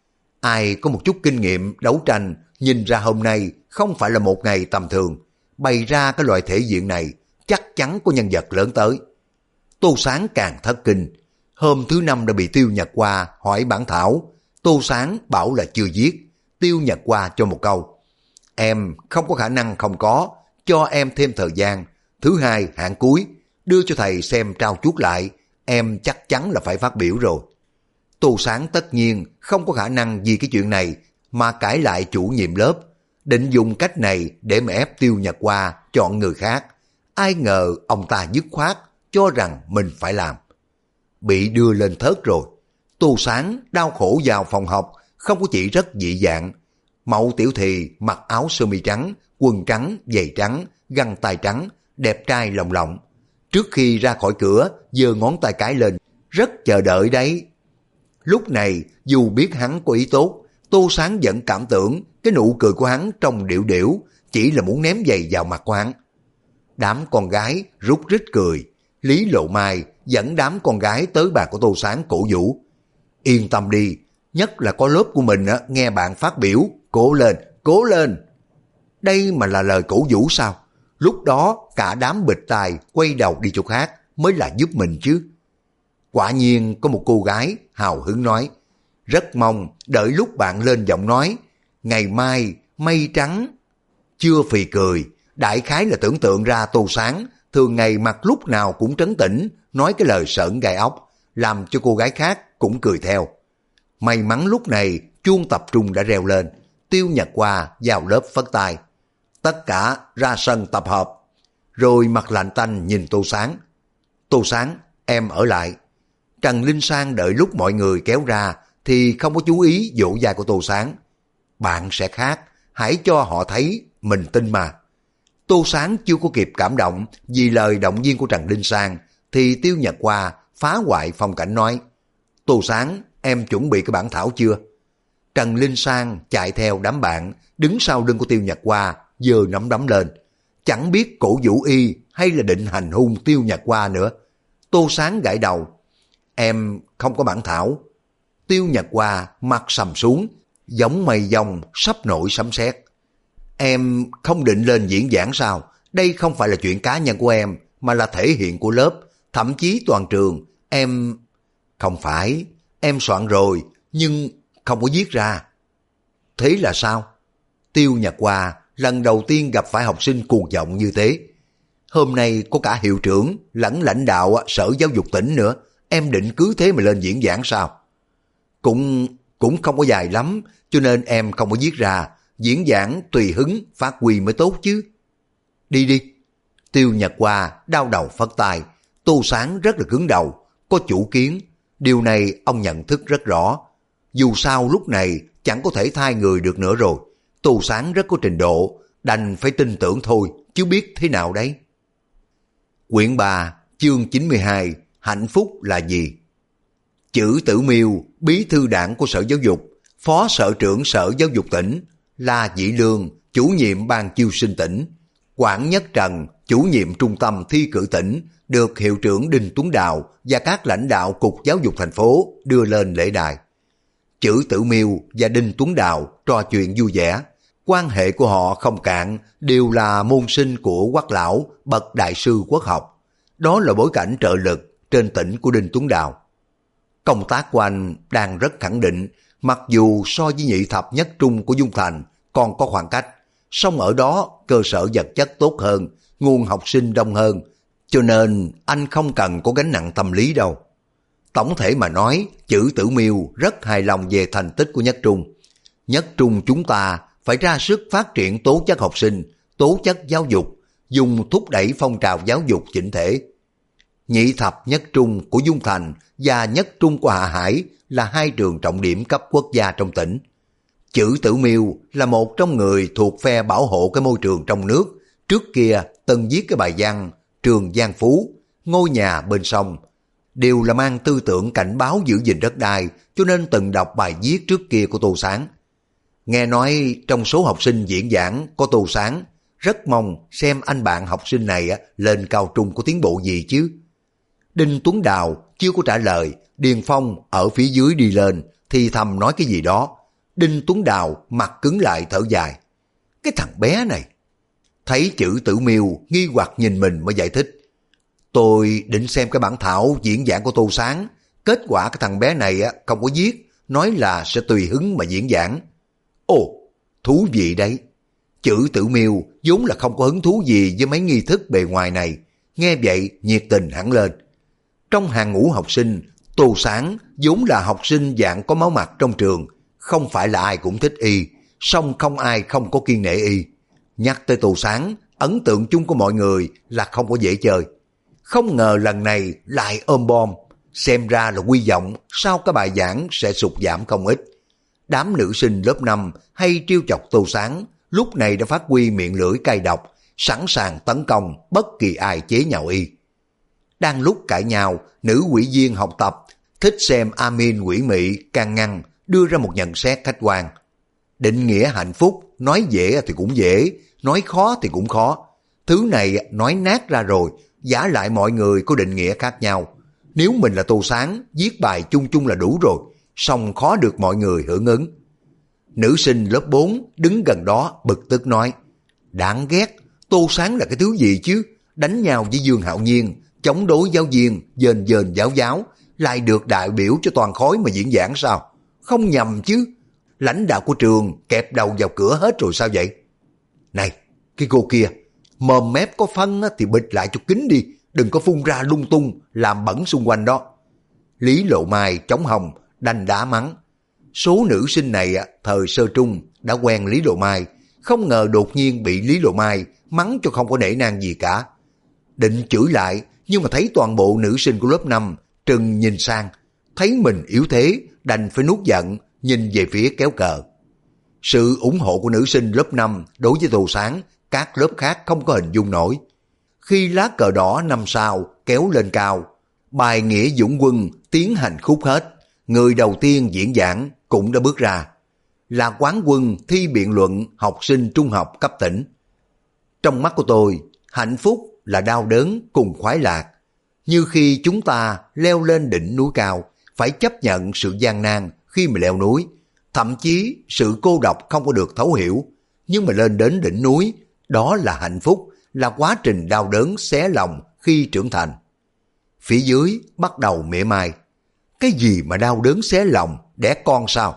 Ai có một chút kinh nghiệm đấu tranh, nhìn ra hôm nay không phải là một ngày tầm thường, bày ra cái loại thể diện này, chắc chắn có nhân vật lớn tới. Tô Sáng càng thất kinh, hôm thứ năm đã bị Tiêu Nhật Hoa hỏi bản thảo, Tô Sáng bảo là chưa viết, Tiêu Nhật Hoa cho một câu, em không có khả năng không có, cho em thêm thời gian, thứ hai hạn cuối, đưa cho thầy xem trao chuốt lại, em chắc chắn là phải phát biểu rồi. Tô Sáng tất nhiên không có khả năng vì cái chuyện này mà cãi lại chủ nhiệm lớp, định dùng cách này để mà ép Tiêu Nhật Hoa chọn người khác. Ai ngờ ông ta dứt khoát cho rằng mình phải làm. Bị đưa lên thớt rồi, Tô Sáng đau khổ vào phòng học, không có chỉ rất dị dạng. Mậu Tiểu Thì mặc áo sơ mi trắng, quần trắng, giày trắng, găng tay trắng, đẹp trai lồng lộng. Trước khi ra khỏi cửa, giơ ngón tay cái lên, rất chờ đợi đấy. Lúc này, dù biết hắn có ý tốt, Tô Sáng vẫn cảm tưởng cái nụ cười của hắn trong điệu điệu chỉ là muốn ném giày vào mặt của hắn. Đám con gái rút rít cười, Lý Lộ Mai dẫn đám con gái tới bàn của Tô Sáng cổ vũ. Yên tâm đi, nhất là có lớp của mình nghe bạn phát biểu, cố lên, cố lên. Đây mà là lời cổ vũ sao? Lúc đó cả đám bịt tai quay đầu đi chỗ khác mới là giúp mình chứ. Quả nhiên có một cô gái hào hứng nói, Rất mong đợi lúc bạn lên giọng nói, ngày mai mây trắng. Chưa phì cười, đại khái là tưởng tượng ra Tô Sáng thường ngày mặt lúc nào cũng trấn tĩnh, nói cái lời sởn gai ốc, làm cho cô gái khác cũng cười theo. May mắn lúc này chuông tập trung đã reo lên, Tiêu Nhật Hoa vào lớp phất tay. Tất cả ra sân tập hợp. Rồi mặt lạnh tanh nhìn Tô Sáng. Tô Sáng, em ở lại. Trần Linh Sang đợi lúc mọi người kéo ra thì không có chú ý vỗ vai của Tô Sáng. Bạn sẽ khác, hãy cho họ thấy mình tin mà. Tô Sáng chưa có kịp cảm động vì lời động viên của Trần Linh Sang thì Tiêu Nhật Hoa phá hoại phong cảnh nói, Tô Sáng, em chuẩn bị cái bản thảo chưa? Trần Linh Sang chạy theo đám bạn, đứng sau lưng của Tiêu Nhật Hoa, giơ nắm đấm lên. Chẳng biết cổ vũ y hay là định hành hung Tiêu Nhật Hoa nữa. Tô Sáng gãi đầu. Em không có bản thảo. Tiêu Nhật Hoa mặt sầm xuống, giống mây giông sắp nổi sấm sét. Em không định lên diễn giảng sao? Đây không phải là chuyện cá nhân của em, mà là thể hiện của lớp, thậm chí toàn trường. Em... Không phải, em soạn rồi, nhưng không có viết ra. Thế là sao? Tiêu Nhật Hoa lần đầu tiên gặp phải học sinh cuồng vọng như thế. Hôm nay có cả hiệu trưởng lẫn lãnh đạo sở giáo dục tỉnh nữa, em định cứ thế mà lên diễn giảng sao? Cũng không có dài lắm, cho nên em không có viết ra. Diễn giảng tùy hứng phát huy mới tốt chứ. Đi đi. Tiêu Nhật Hoa đau đầu phất tay. Tô Sáng rất là cứng đầu, có chủ kiến. Điều này ông nhận thức rất rõ. Dù sao lúc này chẳng có thể thay người được nữa rồi. Tô Sáng rất có trình độ, đành phải tin tưởng thôi, chứ biết thế nào đấy. Quyển 3, chương 92, hạnh phúc là gì? Chữ Tử Miêu, bí thư đảng của Sở Giáo dục, phó sở trưởng Sở Giáo dục tỉnh, La Dĩ Lương, chủ nhiệm ban chiêu sinh tỉnh, Quảng Nhất Trần, chủ nhiệm trung tâm thi cử tỉnh, được hiệu trưởng Đinh Tuấn Đào và các lãnh đạo cục giáo dục thành phố đưa lên lễ đài. Chữ Tử Miêu và Đinh Tuấn Đào trò chuyện vui vẻ, quan hệ của họ không cạn, đều là môn sinh của Quách lão, bậc đại sư quốc học. Đó là bối cảnh trợ lực trên tỉnh của Đinh Tuấn Đào. Công tác của anh đang rất khẳng định, mặc dù so với nhị thập nhất trung của Dung Thành còn có khoảng cách, song ở đó cơ sở vật chất tốt hơn, nguồn học sinh đông hơn, cho nên anh không cần có gánh nặng tâm lý đâu. Tổng thể mà nói, Chữ Tử Miêu rất hài lòng về thành tích của nhất trung. Nhất trung chúng ta phải ra sức phát triển tố chất học sinh, tố chất giáo dục, dùng thúc đẩy phong trào giáo dục chỉnh thể. Nhị thập nhất trung của Dung Thành và nhất trung của Hạ Hải là hai trường trọng điểm cấp quốc gia trong tỉnh. Chữ Tử Miêu là một trong người thuộc phe bảo hộ cái môi trường trong nước. Trước kia từng viết cái bài văn Trường Giang Phú, ngôi nhà bên sông, đều là mang tư tưởng cảnh báo giữ gìn đất đai, cho nên từng đọc bài viết trước kia của Tô Sáng. Nghe nói trong số học sinh diễn giảng có Tô Sáng, rất mong xem anh bạn học sinh này lên cao trung có tiến bộ gì chứ. Đinh Tuấn Đào chưa có trả lời, Điền Phong ở phía dưới đi lên thì thầm nói cái gì đó. Đinh Tuấn Đào mặt cứng lại thở dài. Cái thằng bé này. Thấy Chữ Tử Miêu nghi hoặc nhìn mình mới giải thích. Tôi định xem cái bản thảo diễn giảng của Tô Sáng, kết quả cái thằng bé này không có viết, nói là sẽ tùy hứng mà diễn giảng. Ồ, thú vị đấy. Chữ Tử Miêu vốn là không có hứng thú gì với mấy nghi thức bề ngoài này, nghe vậy nhiệt tình hẳn lên. Trong hàng ngũ học sinh, Tô Sáng vốn là học sinh dạng có máu mặt trong trường, không phải là ai cũng thích y, song không ai không có kiêng nể y. Nhắc tới Tô Sáng, ấn tượng chung của mọi người là không có dễ chơi. Không ngờ lần này lại ôm bom, xem ra là quy vọng sau cái bài giảng sẽ sụt giảm không ít. Đám nữ sinh lớp 5 hay trêu chọc Tô Sáng, lúc này đã phát huy miệng lưỡi cay độc, sẵn sàng tấn công bất kỳ ai chế nhạo y. Đang lúc cãi nhau, nữ ủy viên học tập thích xem Amin quỷ mị can ngăn đưa ra một nhận xét khách quan. Định nghĩa hạnh phúc, nói dễ thì cũng dễ, nói khó thì cũng khó. Thứ này nói nát ra rồi, giả lại mọi người có định nghĩa khác nhau. Nếu mình là Tô Sáng, viết bài chung chung là đủ rồi, song khó được mọi người hưởng ứng. Nữ sinh lớp 4 đứng gần đó bực tức nói, đáng ghét, Tô Sáng là cái thứ gì chứ, đánh nhau với Dương Hạo Nhiên, chống đối giáo viên, dền giáo, lại được đại biểu cho toàn khối mà diễn giảng sao? không nhầm chứ. Lãnh đạo của trường kẹp đầu vào cửa hết rồi sao vậy? Này, cái cô kia, mồm mép có phân thì bịt lại cho kín đi, đừng có phun ra lung tung, làm bẩn xung quanh đó. Lý Lộ Mai chống hồng, đanh đá mắng. Số nữ sinh này thời sơ trung đã quen Lý Lộ Mai, không ngờ đột nhiên bị Lý Lộ Mai mắng cho không có nể nang gì cả. Định chửi lại, nhưng mà thấy toàn bộ nữ sinh của lớp 5 trừng nhìn sang, thấy mình yếu thế, đành phải nuốt giận, nhìn về phía kéo cờ. Sự ủng hộ của nữ sinh lớp 5 đối với Tô Sáng, các lớp khác không có hình dung nổi. Khi lá cờ đỏ 5 sao kéo lên cao, bài nghĩa dũng quân tiến hành khúc hết, người đầu tiên diễn giảng cũng đã bước ra. Là quán quân thi biện luận học sinh trung học cấp tỉnh. Trong mắt của tôi, hạnh phúc là đau đớn cùng khoái lạc. Như khi chúng ta leo lên đỉnh núi cao, phải chấp nhận sự gian nan khi mà leo núi, thậm chí sự cô độc không có được thấu hiểu. Nhưng mà lên đến đỉnh núi, đó là hạnh phúc, là quá trình đau đớn xé lòng khi trưởng thành. Phía dưới bắt đầu mỉa mai. Cái gì mà đau đớn xé lòng, đẻ con sao?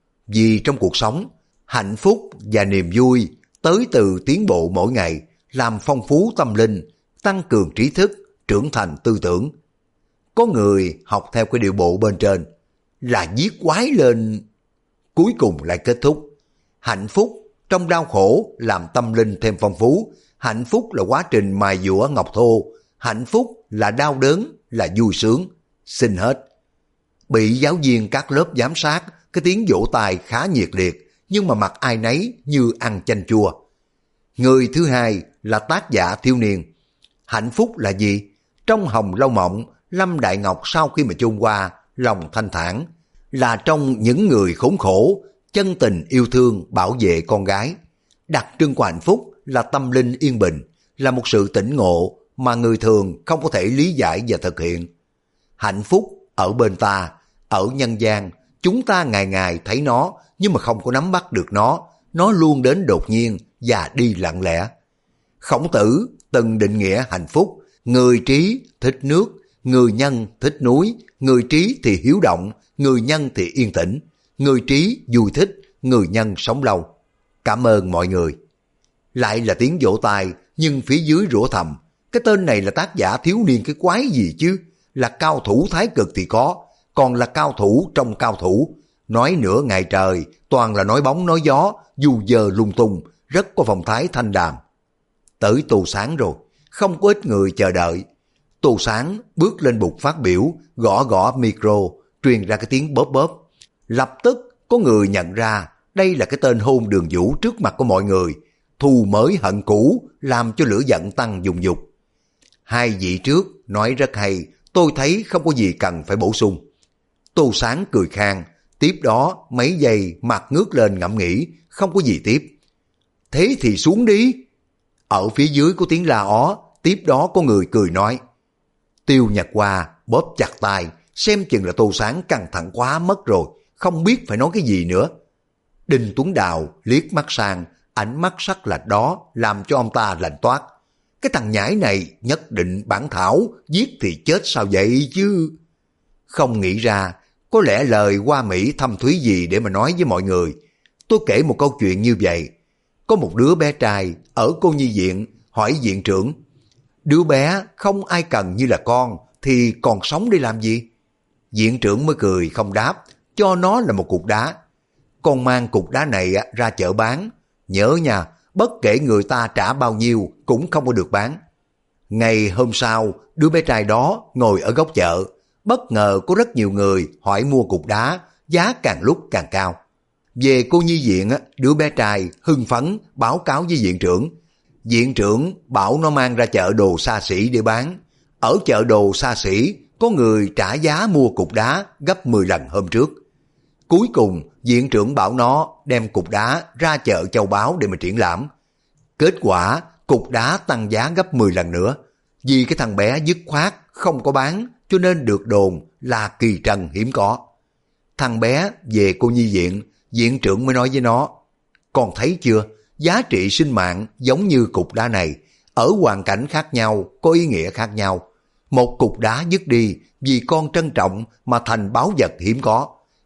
Vì trong cuộc sống, hạnh phúc và niềm vui tới từ tiến bộ mỗi ngày, làm phong phú tâm linh, tăng cường trí thức, trưởng thành tư tưởng. Có người học theo cái điệu bộ bên trên, là viết quái lên, cuối cùng lại kết thúc. Hạnh phúc trong đau khổ làm tâm linh thêm phong phú, hạnh phúc là quá trình mài dũa ngọc thô, hạnh phúc là đau đớn, là vui sướng. Xin hết. Bị giáo viên các lớp giám sát, cái tiếng vỗ tay khá nhiệt liệt, nhưng mà mặt ai nấy như ăn chanh chua. Người thứ hai là tác giả thiếu niên. Hạnh phúc là gì? Trong Hồng Lâu Mộng, Lâm Đại Ngọc sau khi mà chôn qua, lòng thanh thản, là trong những người khốn khổ, chân tình yêu thương bảo vệ con gái. Đặc trưng của hạnh phúc là tâm linh yên bình, là một sự tỉnh ngộ mà người thường không có thể lý giải và thực hiện. Hạnh phúc ở bên ta, ở nhân gian, chúng ta ngày ngày thấy nó nhưng mà không có nắm bắt được nó luôn đến đột nhiên và đi lặng lẽ. Khổng Tử từng định nghĩa hạnh phúc: người trí thích nước, người nhân thích núi, người trí thì hiếu động, người nhân thì yên tĩnh, người trí vui thích, người nhân sống lâu. Cảm ơn mọi người. Lại là tiếng vỗ tay, nhưng phía dưới rủa thầm, cái tên này là tác giả thiếu niên cái quái gì chứ? Là cao thủ thái cực thì có, còn là cao thủ trong cao thủ. Nói nửa ngày trời, toàn là nói bóng nói gió, dù giờ lung tung, rất có phong thái thanh đàm. Tới Tô Sáng rồi, không có ít người chờ đợi. Tô Sáng bước lên bục phát biểu, gõ gõ micro, truyền ra cái tiếng bóp bóp. Lập tức có người nhận ra đây là cái tên hôn Đường Vũ trước mặt của mọi người. Thù mới hận cũ, làm cho lửa giận tăng dùng dục. Hai vị trước nói rất hay, tôi thấy không có gì cần phải bổ sung. Tô Sáng cười khang, tiếp đó mấy giây mặt ngước lên ngẫm nghĩ, không có gì tiếp. Thế thì xuống đi. Ở phía dưới có tiếng la ó, tiếp đó có người cười nói. Tiêu Nhật Hoa bóp chặt tay, xem chừng là Tô Sáng căng thẳng quá mất rồi, không biết phải nói cái gì nữa. Đinh Tuấn Đào liếc mắt sang, ánh mắt sắc lạnh đó làm cho ông ta lạnh toát. Cái thằng nhãi này nhất định bản thảo, giết thì chết sao vậy chứ? Không nghĩ ra, có lẽ lời hoa mỹ thâm thúy gì để mà nói với mọi người. Tôi kể một câu chuyện như vậy. Có một đứa bé trai ở cô nhi viện hỏi viện trưởng, đứa bé không ai cần như là con thì còn sống để làm gì? Viện trưởng mới cười không đáp, cho nó là một cục đá. Con mang cục đá này ra chợ bán, nhớ nha, bất kể người ta trả bao nhiêu cũng không có được bán. Ngày hôm sau, đứa bé trai đó ngồi ở góc chợ, bất ngờ có rất nhiều người hỏi mua cục đá, giá càng lúc càng cao. Về cô nhi viện, đứa bé trai hưng phấn báo cáo với viện trưởng. Viện trưởng bảo nó mang ra chợ đồ xa xỉ để bán. Ở chợ đồ xa xỉ, có người trả giá mua cục đá gấp 10 lần hôm trước. Cuối cùng, viện trưởng bảo nó đem cục đá ra chợ Châu Báu để mà triển lãm. Kết quả, cục đá tăng giá gấp 10 lần nữa. Vì cái thằng bé dứt khoát không có bán, cho nên được đồn là kỳ trần hiếm có. Thằng bé về cô nhi viện, viện trưởng mới nói với nó, con thấy chưa, giá trị sinh mạng giống như cục đá này, ở hoàn cảnh khác nhau, có ý nghĩa khác nhau. Một cục đá dứt đi, vì con trân trọng mà thành báu vật hiếm có.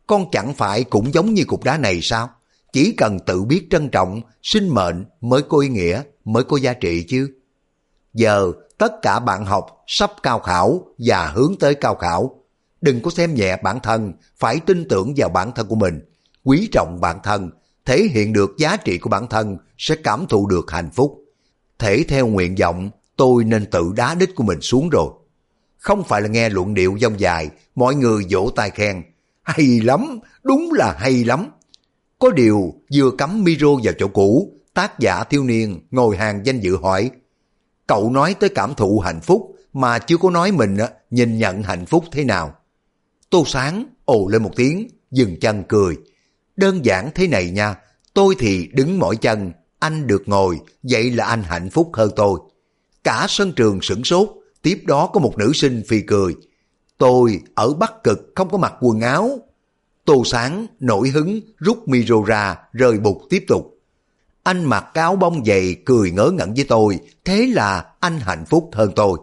con chẳng phải cũng giống như cục đá này sao? Chỉ cần tự biết trân trọng, sinh mệnh mới có ý nghĩa, mới có giá trị chứ. Giờ tất cả bạn học sắp cao khảo và hướng tới cao khảo. Đừng có xem nhẹ bản thân, phải tin tưởng vào bản thân của mình, quý trọng bản thân, thể hiện được giá trị của bản thân sẽ cảm thụ được hạnh phúc. Thể theo nguyện vọng, tôi nên tự đá đích của mình xuống rồi. Không phải là nghe luận điệu dông dài, mọi người vỗ tay khen. Hay lắm, đúng là hay lắm. Có điều vừa cắm micro vào chỗ cũ, tác giả thiếu niên ngồi hàng danh dự hỏi. Cậu nói tới cảm thụ hạnh phúc mà chưa có nói mình nhìn nhận hạnh phúc thế nào. Tô Sáng ồ lên một tiếng, dừng chân cười. Đơn giản thế này nha, tôi thì đứng mỏi chân, anh được ngồi, vậy là anh hạnh phúc hơn tôi. Cả sân trường sửng sốt, tiếp đó có một nữ sinh phì cười. Tôi ở Bắc Cực không có mặc quần áo. Tô Sáng nổi hứng rút micro ra, rời bục tiếp tục. Anh mặc cái áo bông dày cười ngớ ngẩn với tôi, thế là anh hạnh phúc hơn tôi.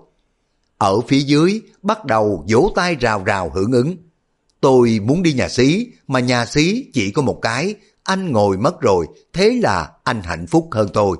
Ở phía dưới bắt đầu vỗ tay rào rào hưởng ứng. Tôi muốn đi nhà xí, mà nhà xí chỉ có một cái, anh ngồi mất rồi, thế là anh hạnh phúc hơn tôi.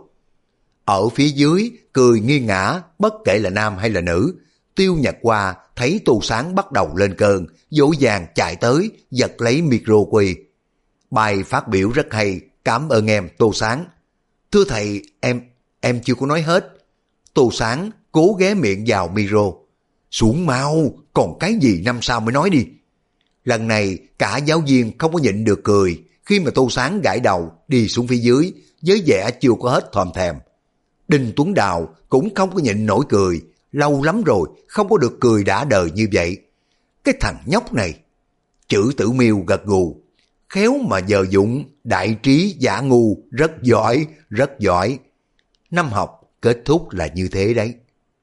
Ở phía dưới cười nghiêng ngã, bất kể là nam hay là nữ. Tiêu Nhật Hoa thấy Tô Sáng bắt đầu lên cơn, dỗ dàng chạy tới, giật lấy micro quỳ. Bài phát biểu rất hay, cảm ơn em Tô Sáng. Thưa thầy, em chưa có nói hết. Tô Sáng cố ghé miệng vào micro. Xuống mau, còn cái gì năm sau mới nói đi. Lần này cả giáo viên không có nhịn được cười khi mà Tô Sáng gãi đầu đi xuống phía dưới với vẻ chưa có hết thòm thèm. Đinh Tuấn Đào cũng không có nhịn nổi cười, lâu lắm rồi không có được cười đã đời như vậy. Cái thằng nhóc này. Chữ Tử Miêu gật gù. Khéo mà giờ dụng, đại trí giả ngu, rất giỏi, rất giỏi. Năm học kết thúc là như thế đấy.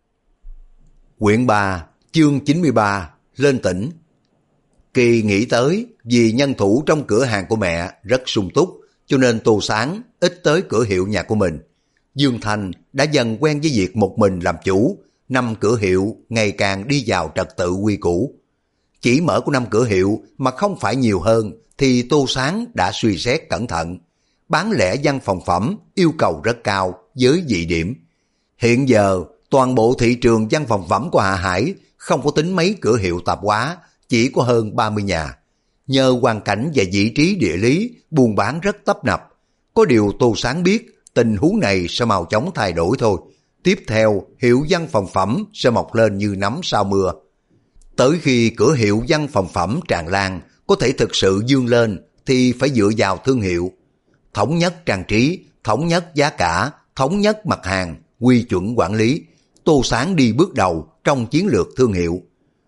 Quyển 3, chương 93, lên tỉnh. Kỳ nghĩ tới, vì nhân thủ trong cửa hàng của mẹ rất sung túc, cho nên Tô Sáng ít tới cửa hiệu nhà của mình. Dương Thành đã dần quen với việc một mình làm chủ, 5 cửa hiệu ngày càng đi vào trật tự quy củ. Chỉ mở của 5 cửa hiệu mà không phải nhiều hơn thì Tô Sáng đã suy xét cẩn thận. Bán lẻ văn phòng phẩm yêu cầu rất cao với dị điểm. Hiện giờ toàn bộ thị trường văn phòng phẩm của Hạ Hải không có tính mấy cửa hiệu tạp hóa, chỉ có hơn 30 nhà. Nhờ hoàn cảnh và vị trí địa lý, buôn bán rất tấp nập. Có điều Tô Sáng biết tình huống này sẽ mau chóng thay đổi thôi. Tiếp theo, hiệu văn phòng phẩm sẽ mọc lên như nấm sau mưa. Tới khi cửa hiệu văn phòng phẩm tràn lan, có thể thực sự vươn lên thì phải dựa vào thương hiệu. Thống nhất trang trí, thống nhất giá cả, thống nhất mặt hàng, quy chuẩn quản lý. Tô Sáng đi bước đầu trong chiến lược thương hiệu.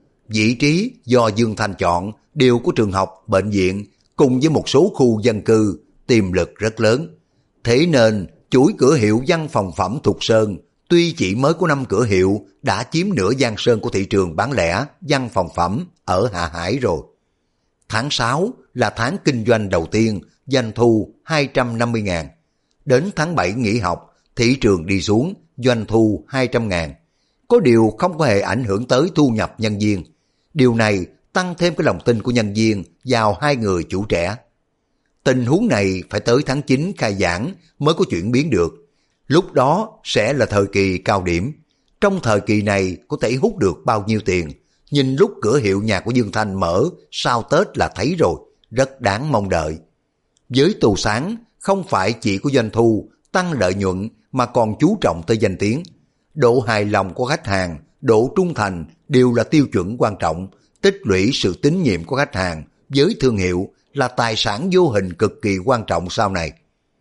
Vị trí do Dương Thanh chọn đều có trường học, bệnh viện cùng với một số khu dân cư, tiềm lực rất lớn. Thế nên chuỗi cửa hiệu văn phòng phẩm Thục Sơn tuy chỉ mới có 5 cửa hiệu đã chiếm nửa giang sơn của thị trường bán lẻ văn phòng phẩm ở Hạ Hải rồi. Tháng 6 là tháng kinh doanh đầu tiên, doanh thu 250.000. Đến tháng 7 nghỉ học, thị trường đi xuống, doanh thu 200.000. Có điều không có hề ảnh hưởng tới thu nhập nhân viên. Điều này tăng thêm cái lòng tin của nhân viên vào 2 người chủ trẻ. Tình huống này phải tới tháng 9 khai giảng mới có chuyển biến được. Lúc đó sẽ là thời kỳ cao điểm. Trong thời kỳ này có thể hút được bao nhiêu tiền? Nhìn lúc cửa hiệu nhà của Dương Thanh mở sau Tết là thấy rồi, rất đáng mong đợi. Với Tô Sáng, không phải chỉ có doanh thu, tăng lợi nhuận mà còn chú trọng tới danh tiếng. Độ hài lòng của khách hàng, độ trung thành đều là tiêu chuẩn quan trọng. Tích lũy sự tín nhiệm của khách hàng với thương hiệu là tài sản vô hình cực kỳ quan trọng sau này.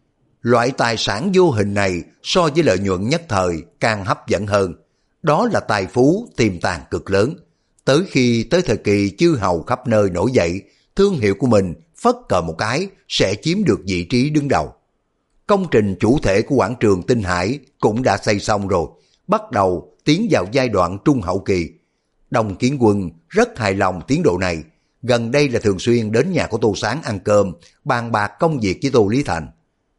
Loại tài sản vô hình này so với lợi nhuận nhất thời càng hấp dẫn hơn. Đó là tài phú tiềm tàng cực lớn. Tới khi tới thời kỳ chư hầu khắp nơi nổi dậy, thương hiệu của mình phất cờ một cái sẽ chiếm được vị trí đứng đầu. Công trình chủ thể của quảng trường Tinh Hải cũng đã xây xong rồi, bắt đầu tiến vào giai đoạn trung hậu kỳ. Đồng Kiến Quân rất hài lòng tiến độ này, gần đây là thường xuyên đến nhà của Tô Sáng ăn cơm, bàn bạc công việc với Tô Lý Thành.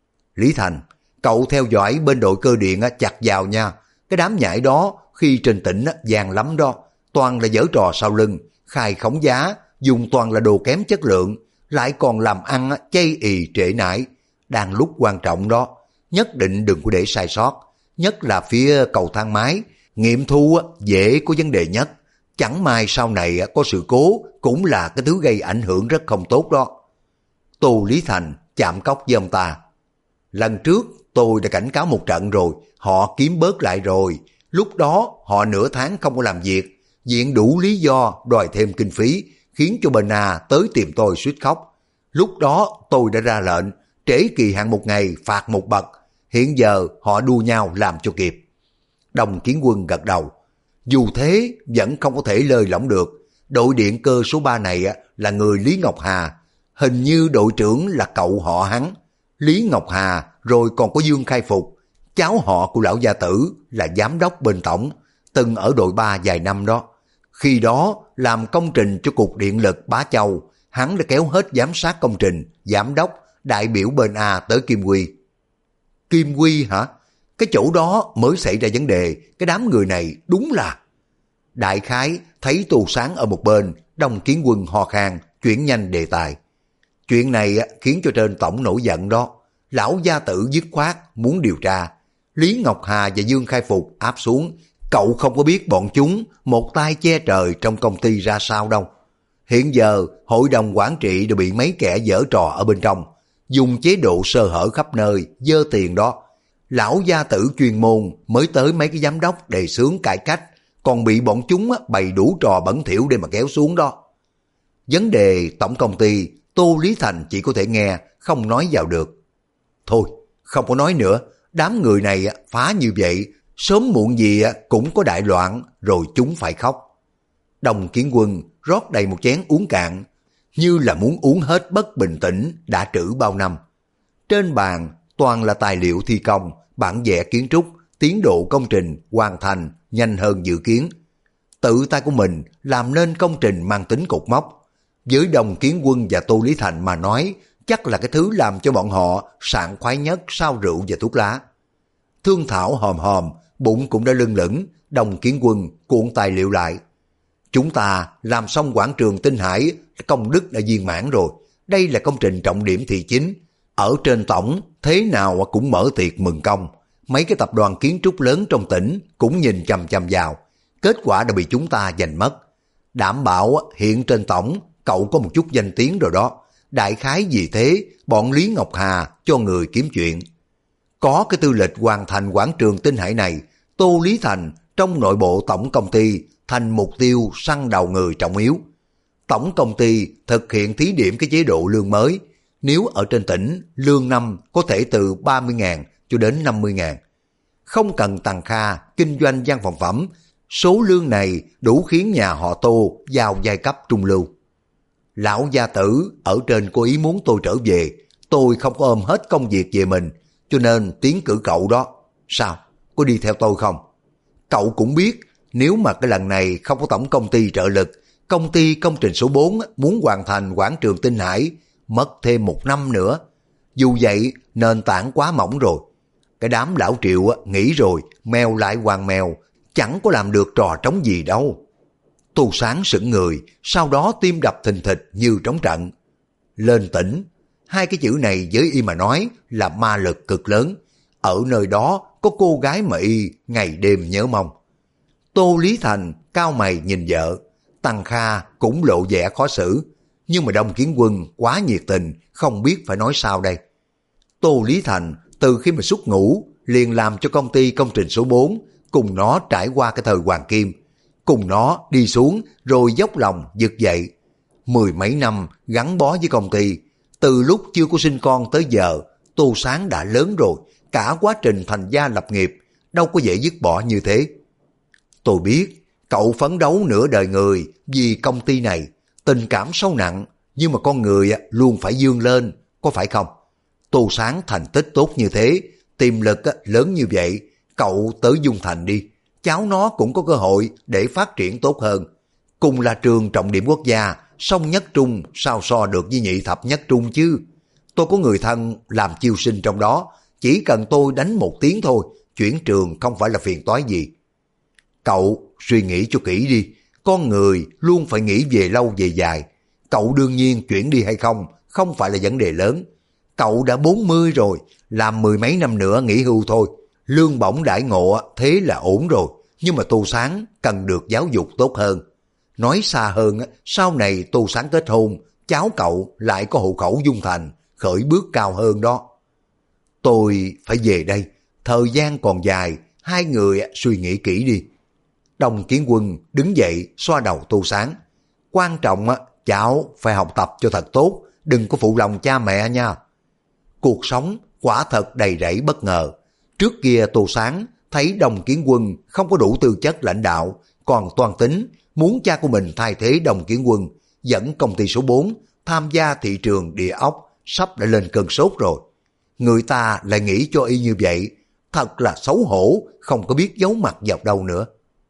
Lý Thành, cậu theo dõi bên đội cơ điện chặt vào nha, cái đám nhãi đó khi trên tỉnh vàng lắm đó, toàn là giở trò sau lưng, khai khống giá, dùng toàn là đồ kém chất lượng, lại còn làm ăn chay ì trễ nải. Đang lúc quan trọng đó, nhất định đừng có để sai sót, nhất là phía cầu thang máy, nghiệm thu dễ có vấn đề nhất. Chẳng may sau này có sự cố cũng là cái thứ gây ảnh hưởng rất không tốt đó. Tô Lý Thành chạm cốc với ông ta. Lần trước tôi đã cảnh cáo một trận rồi, họ kiếm bớt lại rồi. Lúc đó họ nửa tháng không có làm việc, viện đủ lý do đòi thêm kinh phí, khiến cho bên A tới tìm tôi suýt khóc. Lúc đó tôi đã ra lệnh, trễ kỳ hạn một ngày phạt một bậc. Hiện giờ họ đua nhau làm cho kịp. Đồng Kiến Quân gật đầu. Dù thế vẫn không có thể lơi lỏng được. Đội điện cơ số 3 này là người Lý Ngọc Hà. Hình như đội trưởng là cậu họ hắn. Lý Ngọc Hà rồi còn có Dương Khai Phục, cháu họ của lão gia tử là giám đốc bên tổng, từng ở đội 3 vài năm đó. Khi đó làm công trình cho cục điện lực Bá Châu, hắn đã kéo hết giám sát công trình, giám đốc, đại biểu bên A tới Kim Quy. Kim Quy hả? Cái chỗ đó mới xảy ra vấn đề, cái đám người này đúng là... Đại khái thấy Tô Sáng ở một bên, Đồng Kiến Quân ho khan, chuyển nhanh đề tài. Chuyện này khiến cho trên tổng nổi giận đó. Lão gia tử dứt khoát muốn điều tra. Lý Ngọc Hà và Dương Khai Phục áp xuống. Cậu không có biết bọn chúng một tay che trời trong công ty ra sao đâu. Hiện giờ hội đồng quản trị đều bị mấy kẻ giở trò ở bên trong, dùng chế độ sơ hở khắp nơi, dơ tiền đó. Lão gia tử chuyên môn mới tới mấy cái giám đốc đề xướng cải cách, còn bị bọn chúng bày đủ trò bẩn thỉu để mà kéo xuống đó. Vấn đề tổng công ty, Tô Lý Thành chỉ có thể nghe, không nói vào được. Thôi, không có nói nữa, đám người này phá như vậy, sớm muộn gì cũng có đại loạn, rồi chúng phải khóc. Đồng Kiến Quân rót đầy một chén uống cạn, như là muốn uống hết bất bình tĩnh đã trữ bao năm. Trên bàn toàn là tài liệu thi công, bản vẽ kiến trúc, tiến độ công trình hoàn thành nhanh hơn dự kiến. Tự tay của mình làm nên công trình mang tính cột mốc. Với Đồng Kiến Quân và Tô Lý Thành mà nói, chắc là cái thứ làm cho bọn họ sảng khoái nhất sau rượu và thuốc lá. Thương thảo hòm hòm, bụng cũng đã lưng lửng. Đồng Kiến Quân cuộn tài liệu lại. Chúng ta làm xong quảng trường Tinh Hải, công đức đã viên mãn rồi. Đây là công trình trọng điểm thị chính. Ở trên tổng, thế nào cũng mở tiệc mừng công. Mấy cái tập đoàn kiến trúc lớn trong tỉnh cũng nhìn chằm chằm vào. Kết quả đã bị chúng ta giành mất. Đảm bảo hiện trên tổng, cậu có một chút danh tiếng rồi đó. Đại khái vì thế, bọn Lý Ngọc Hà cho người kiếm chuyện. Có cái tư lịch hoàn thành quảng trường Tinh Hải này, Tô Lý Thành trong nội bộ tổng công ty thành mục tiêu săn đầu người trọng yếu. Tổng công ty thực hiện thí điểm cái chế độ lương mới. Nếu ở trên tỉnh, lương năm có thể từ 30.000 cho đến 50.000. Không cần tăng kha, kinh doanh văn phòng phẩm, số lương này đủ khiến nhà họ Tô vào giai cấp trung lưu. Lão gia tử ở trên có ý muốn tôi trở về, tôi không có ôm hết công việc về mình, cho nên tiến cử cậu đó. Sao, có đi theo tôi không? Cậu cũng biết, nếu mà cái lần này không có tổng công ty trợ lực, công ty công trình số 4 muốn hoàn thành quảng trường Tinh Hải, mất thêm 1 năm nữa. Dù vậy, nền tảng quá mỏng rồi. Cái đám lão Triệu nghĩ rồi, mèo lại hoàng mèo, chẳng có làm được trò trống gì đâu. Tô Sáng sững người, sau đó tim đập thình thịch như trống trận. Lên tỉnh, hai cái chữ này với y mà nói là ma lực cực lớn. Ở nơi đó có cô gái mà y ngày đêm nhớ mong. Tô Lý Thành cao mày nhìn vợ, Tăng Kha cũng lộ vẻ khó xử. Nhưng mà Đồng Kiến Quân quá nhiệt tình, không biết phải nói sao đây. Tô Lý Thành từ khi mà xuất ngũ liền làm cho công ty công trình số 4, cùng nó trải qua cái thời hoàng kim, cùng nó đi xuống rồi dốc lòng vực dậy. 10 mấy năm gắn bó với công ty, từ lúc chưa có sinh con tới giờ, Tô Sáng đã lớn rồi, cả quá trình thành gia lập nghiệp đâu có dễ dứt bỏ như thế. Tôi biết cậu phấn đấu nửa đời người vì công ty này, tình cảm sâu nặng, nhưng mà con người luôn phải vươn lên, có phải không? Tô Sáng thành tích tốt như thế, tiềm lực lớn như vậy, cậu tới Dung Thành đi, cháu nó cũng có cơ hội để phát triển tốt hơn. Cùng là trường trọng điểm quốc gia, song nhất trung sao so được với nhị thập nhất trung chứ? Tôi có người thân làm chiêu sinh trong đó, chỉ cần tôi đánh một tiếng thôi, chuyển trường không phải là phiền toái gì. Cậu suy nghĩ cho kỹ đi, con người luôn phải nghĩ về lâu về dài. Cậu đương nhiên chuyển đi hay không không phải là vấn đề lớn. Cậu đã 40 rồi, làm mười mấy năm nữa nghỉ hưu thôi. Lương bổng đãi ngộ thế là ổn rồi, nhưng mà Tô Sáng cần được giáo dục tốt hơn. Nói xa hơn, sau này Tô Sáng kết hôn, cháu cậu lại có hộ khẩu Dung Thành, khởi bước cao hơn đó. Tôi phải về đây, thời gian còn dài, hai người suy nghĩ kỹ đi. Đồng Kiến Quân đứng dậy xoa đầu Tô Sáng. Quan trọng cháu phải học tập cho thật tốt, đừng có phụ lòng cha mẹ nha. Cuộc sống quả thật đầy rẫy bất ngờ. Trước kia Tô Sáng thấy Đồng Kiến Quân không có đủ tư chất lãnh đạo, còn toan tính muốn cha của mình thay thế Đồng Kiến Quân, dẫn công ty số 4 tham gia thị trường địa ốc, sắp đã lên cơn sốt rồi. Người ta lại nghĩ cho y như vậy, thật là xấu hổ, không có biết giấu mặt vào đâu nữa.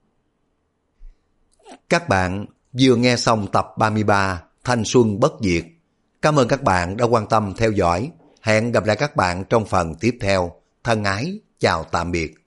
Các bạn vừa nghe xong tập 33 Thanh Xuân Bất Diệt. Cảm ơn các bạn đã quan tâm theo dõi. Hẹn gặp lại các bạn trong phần tiếp theo. Thân ái, chào tạm biệt.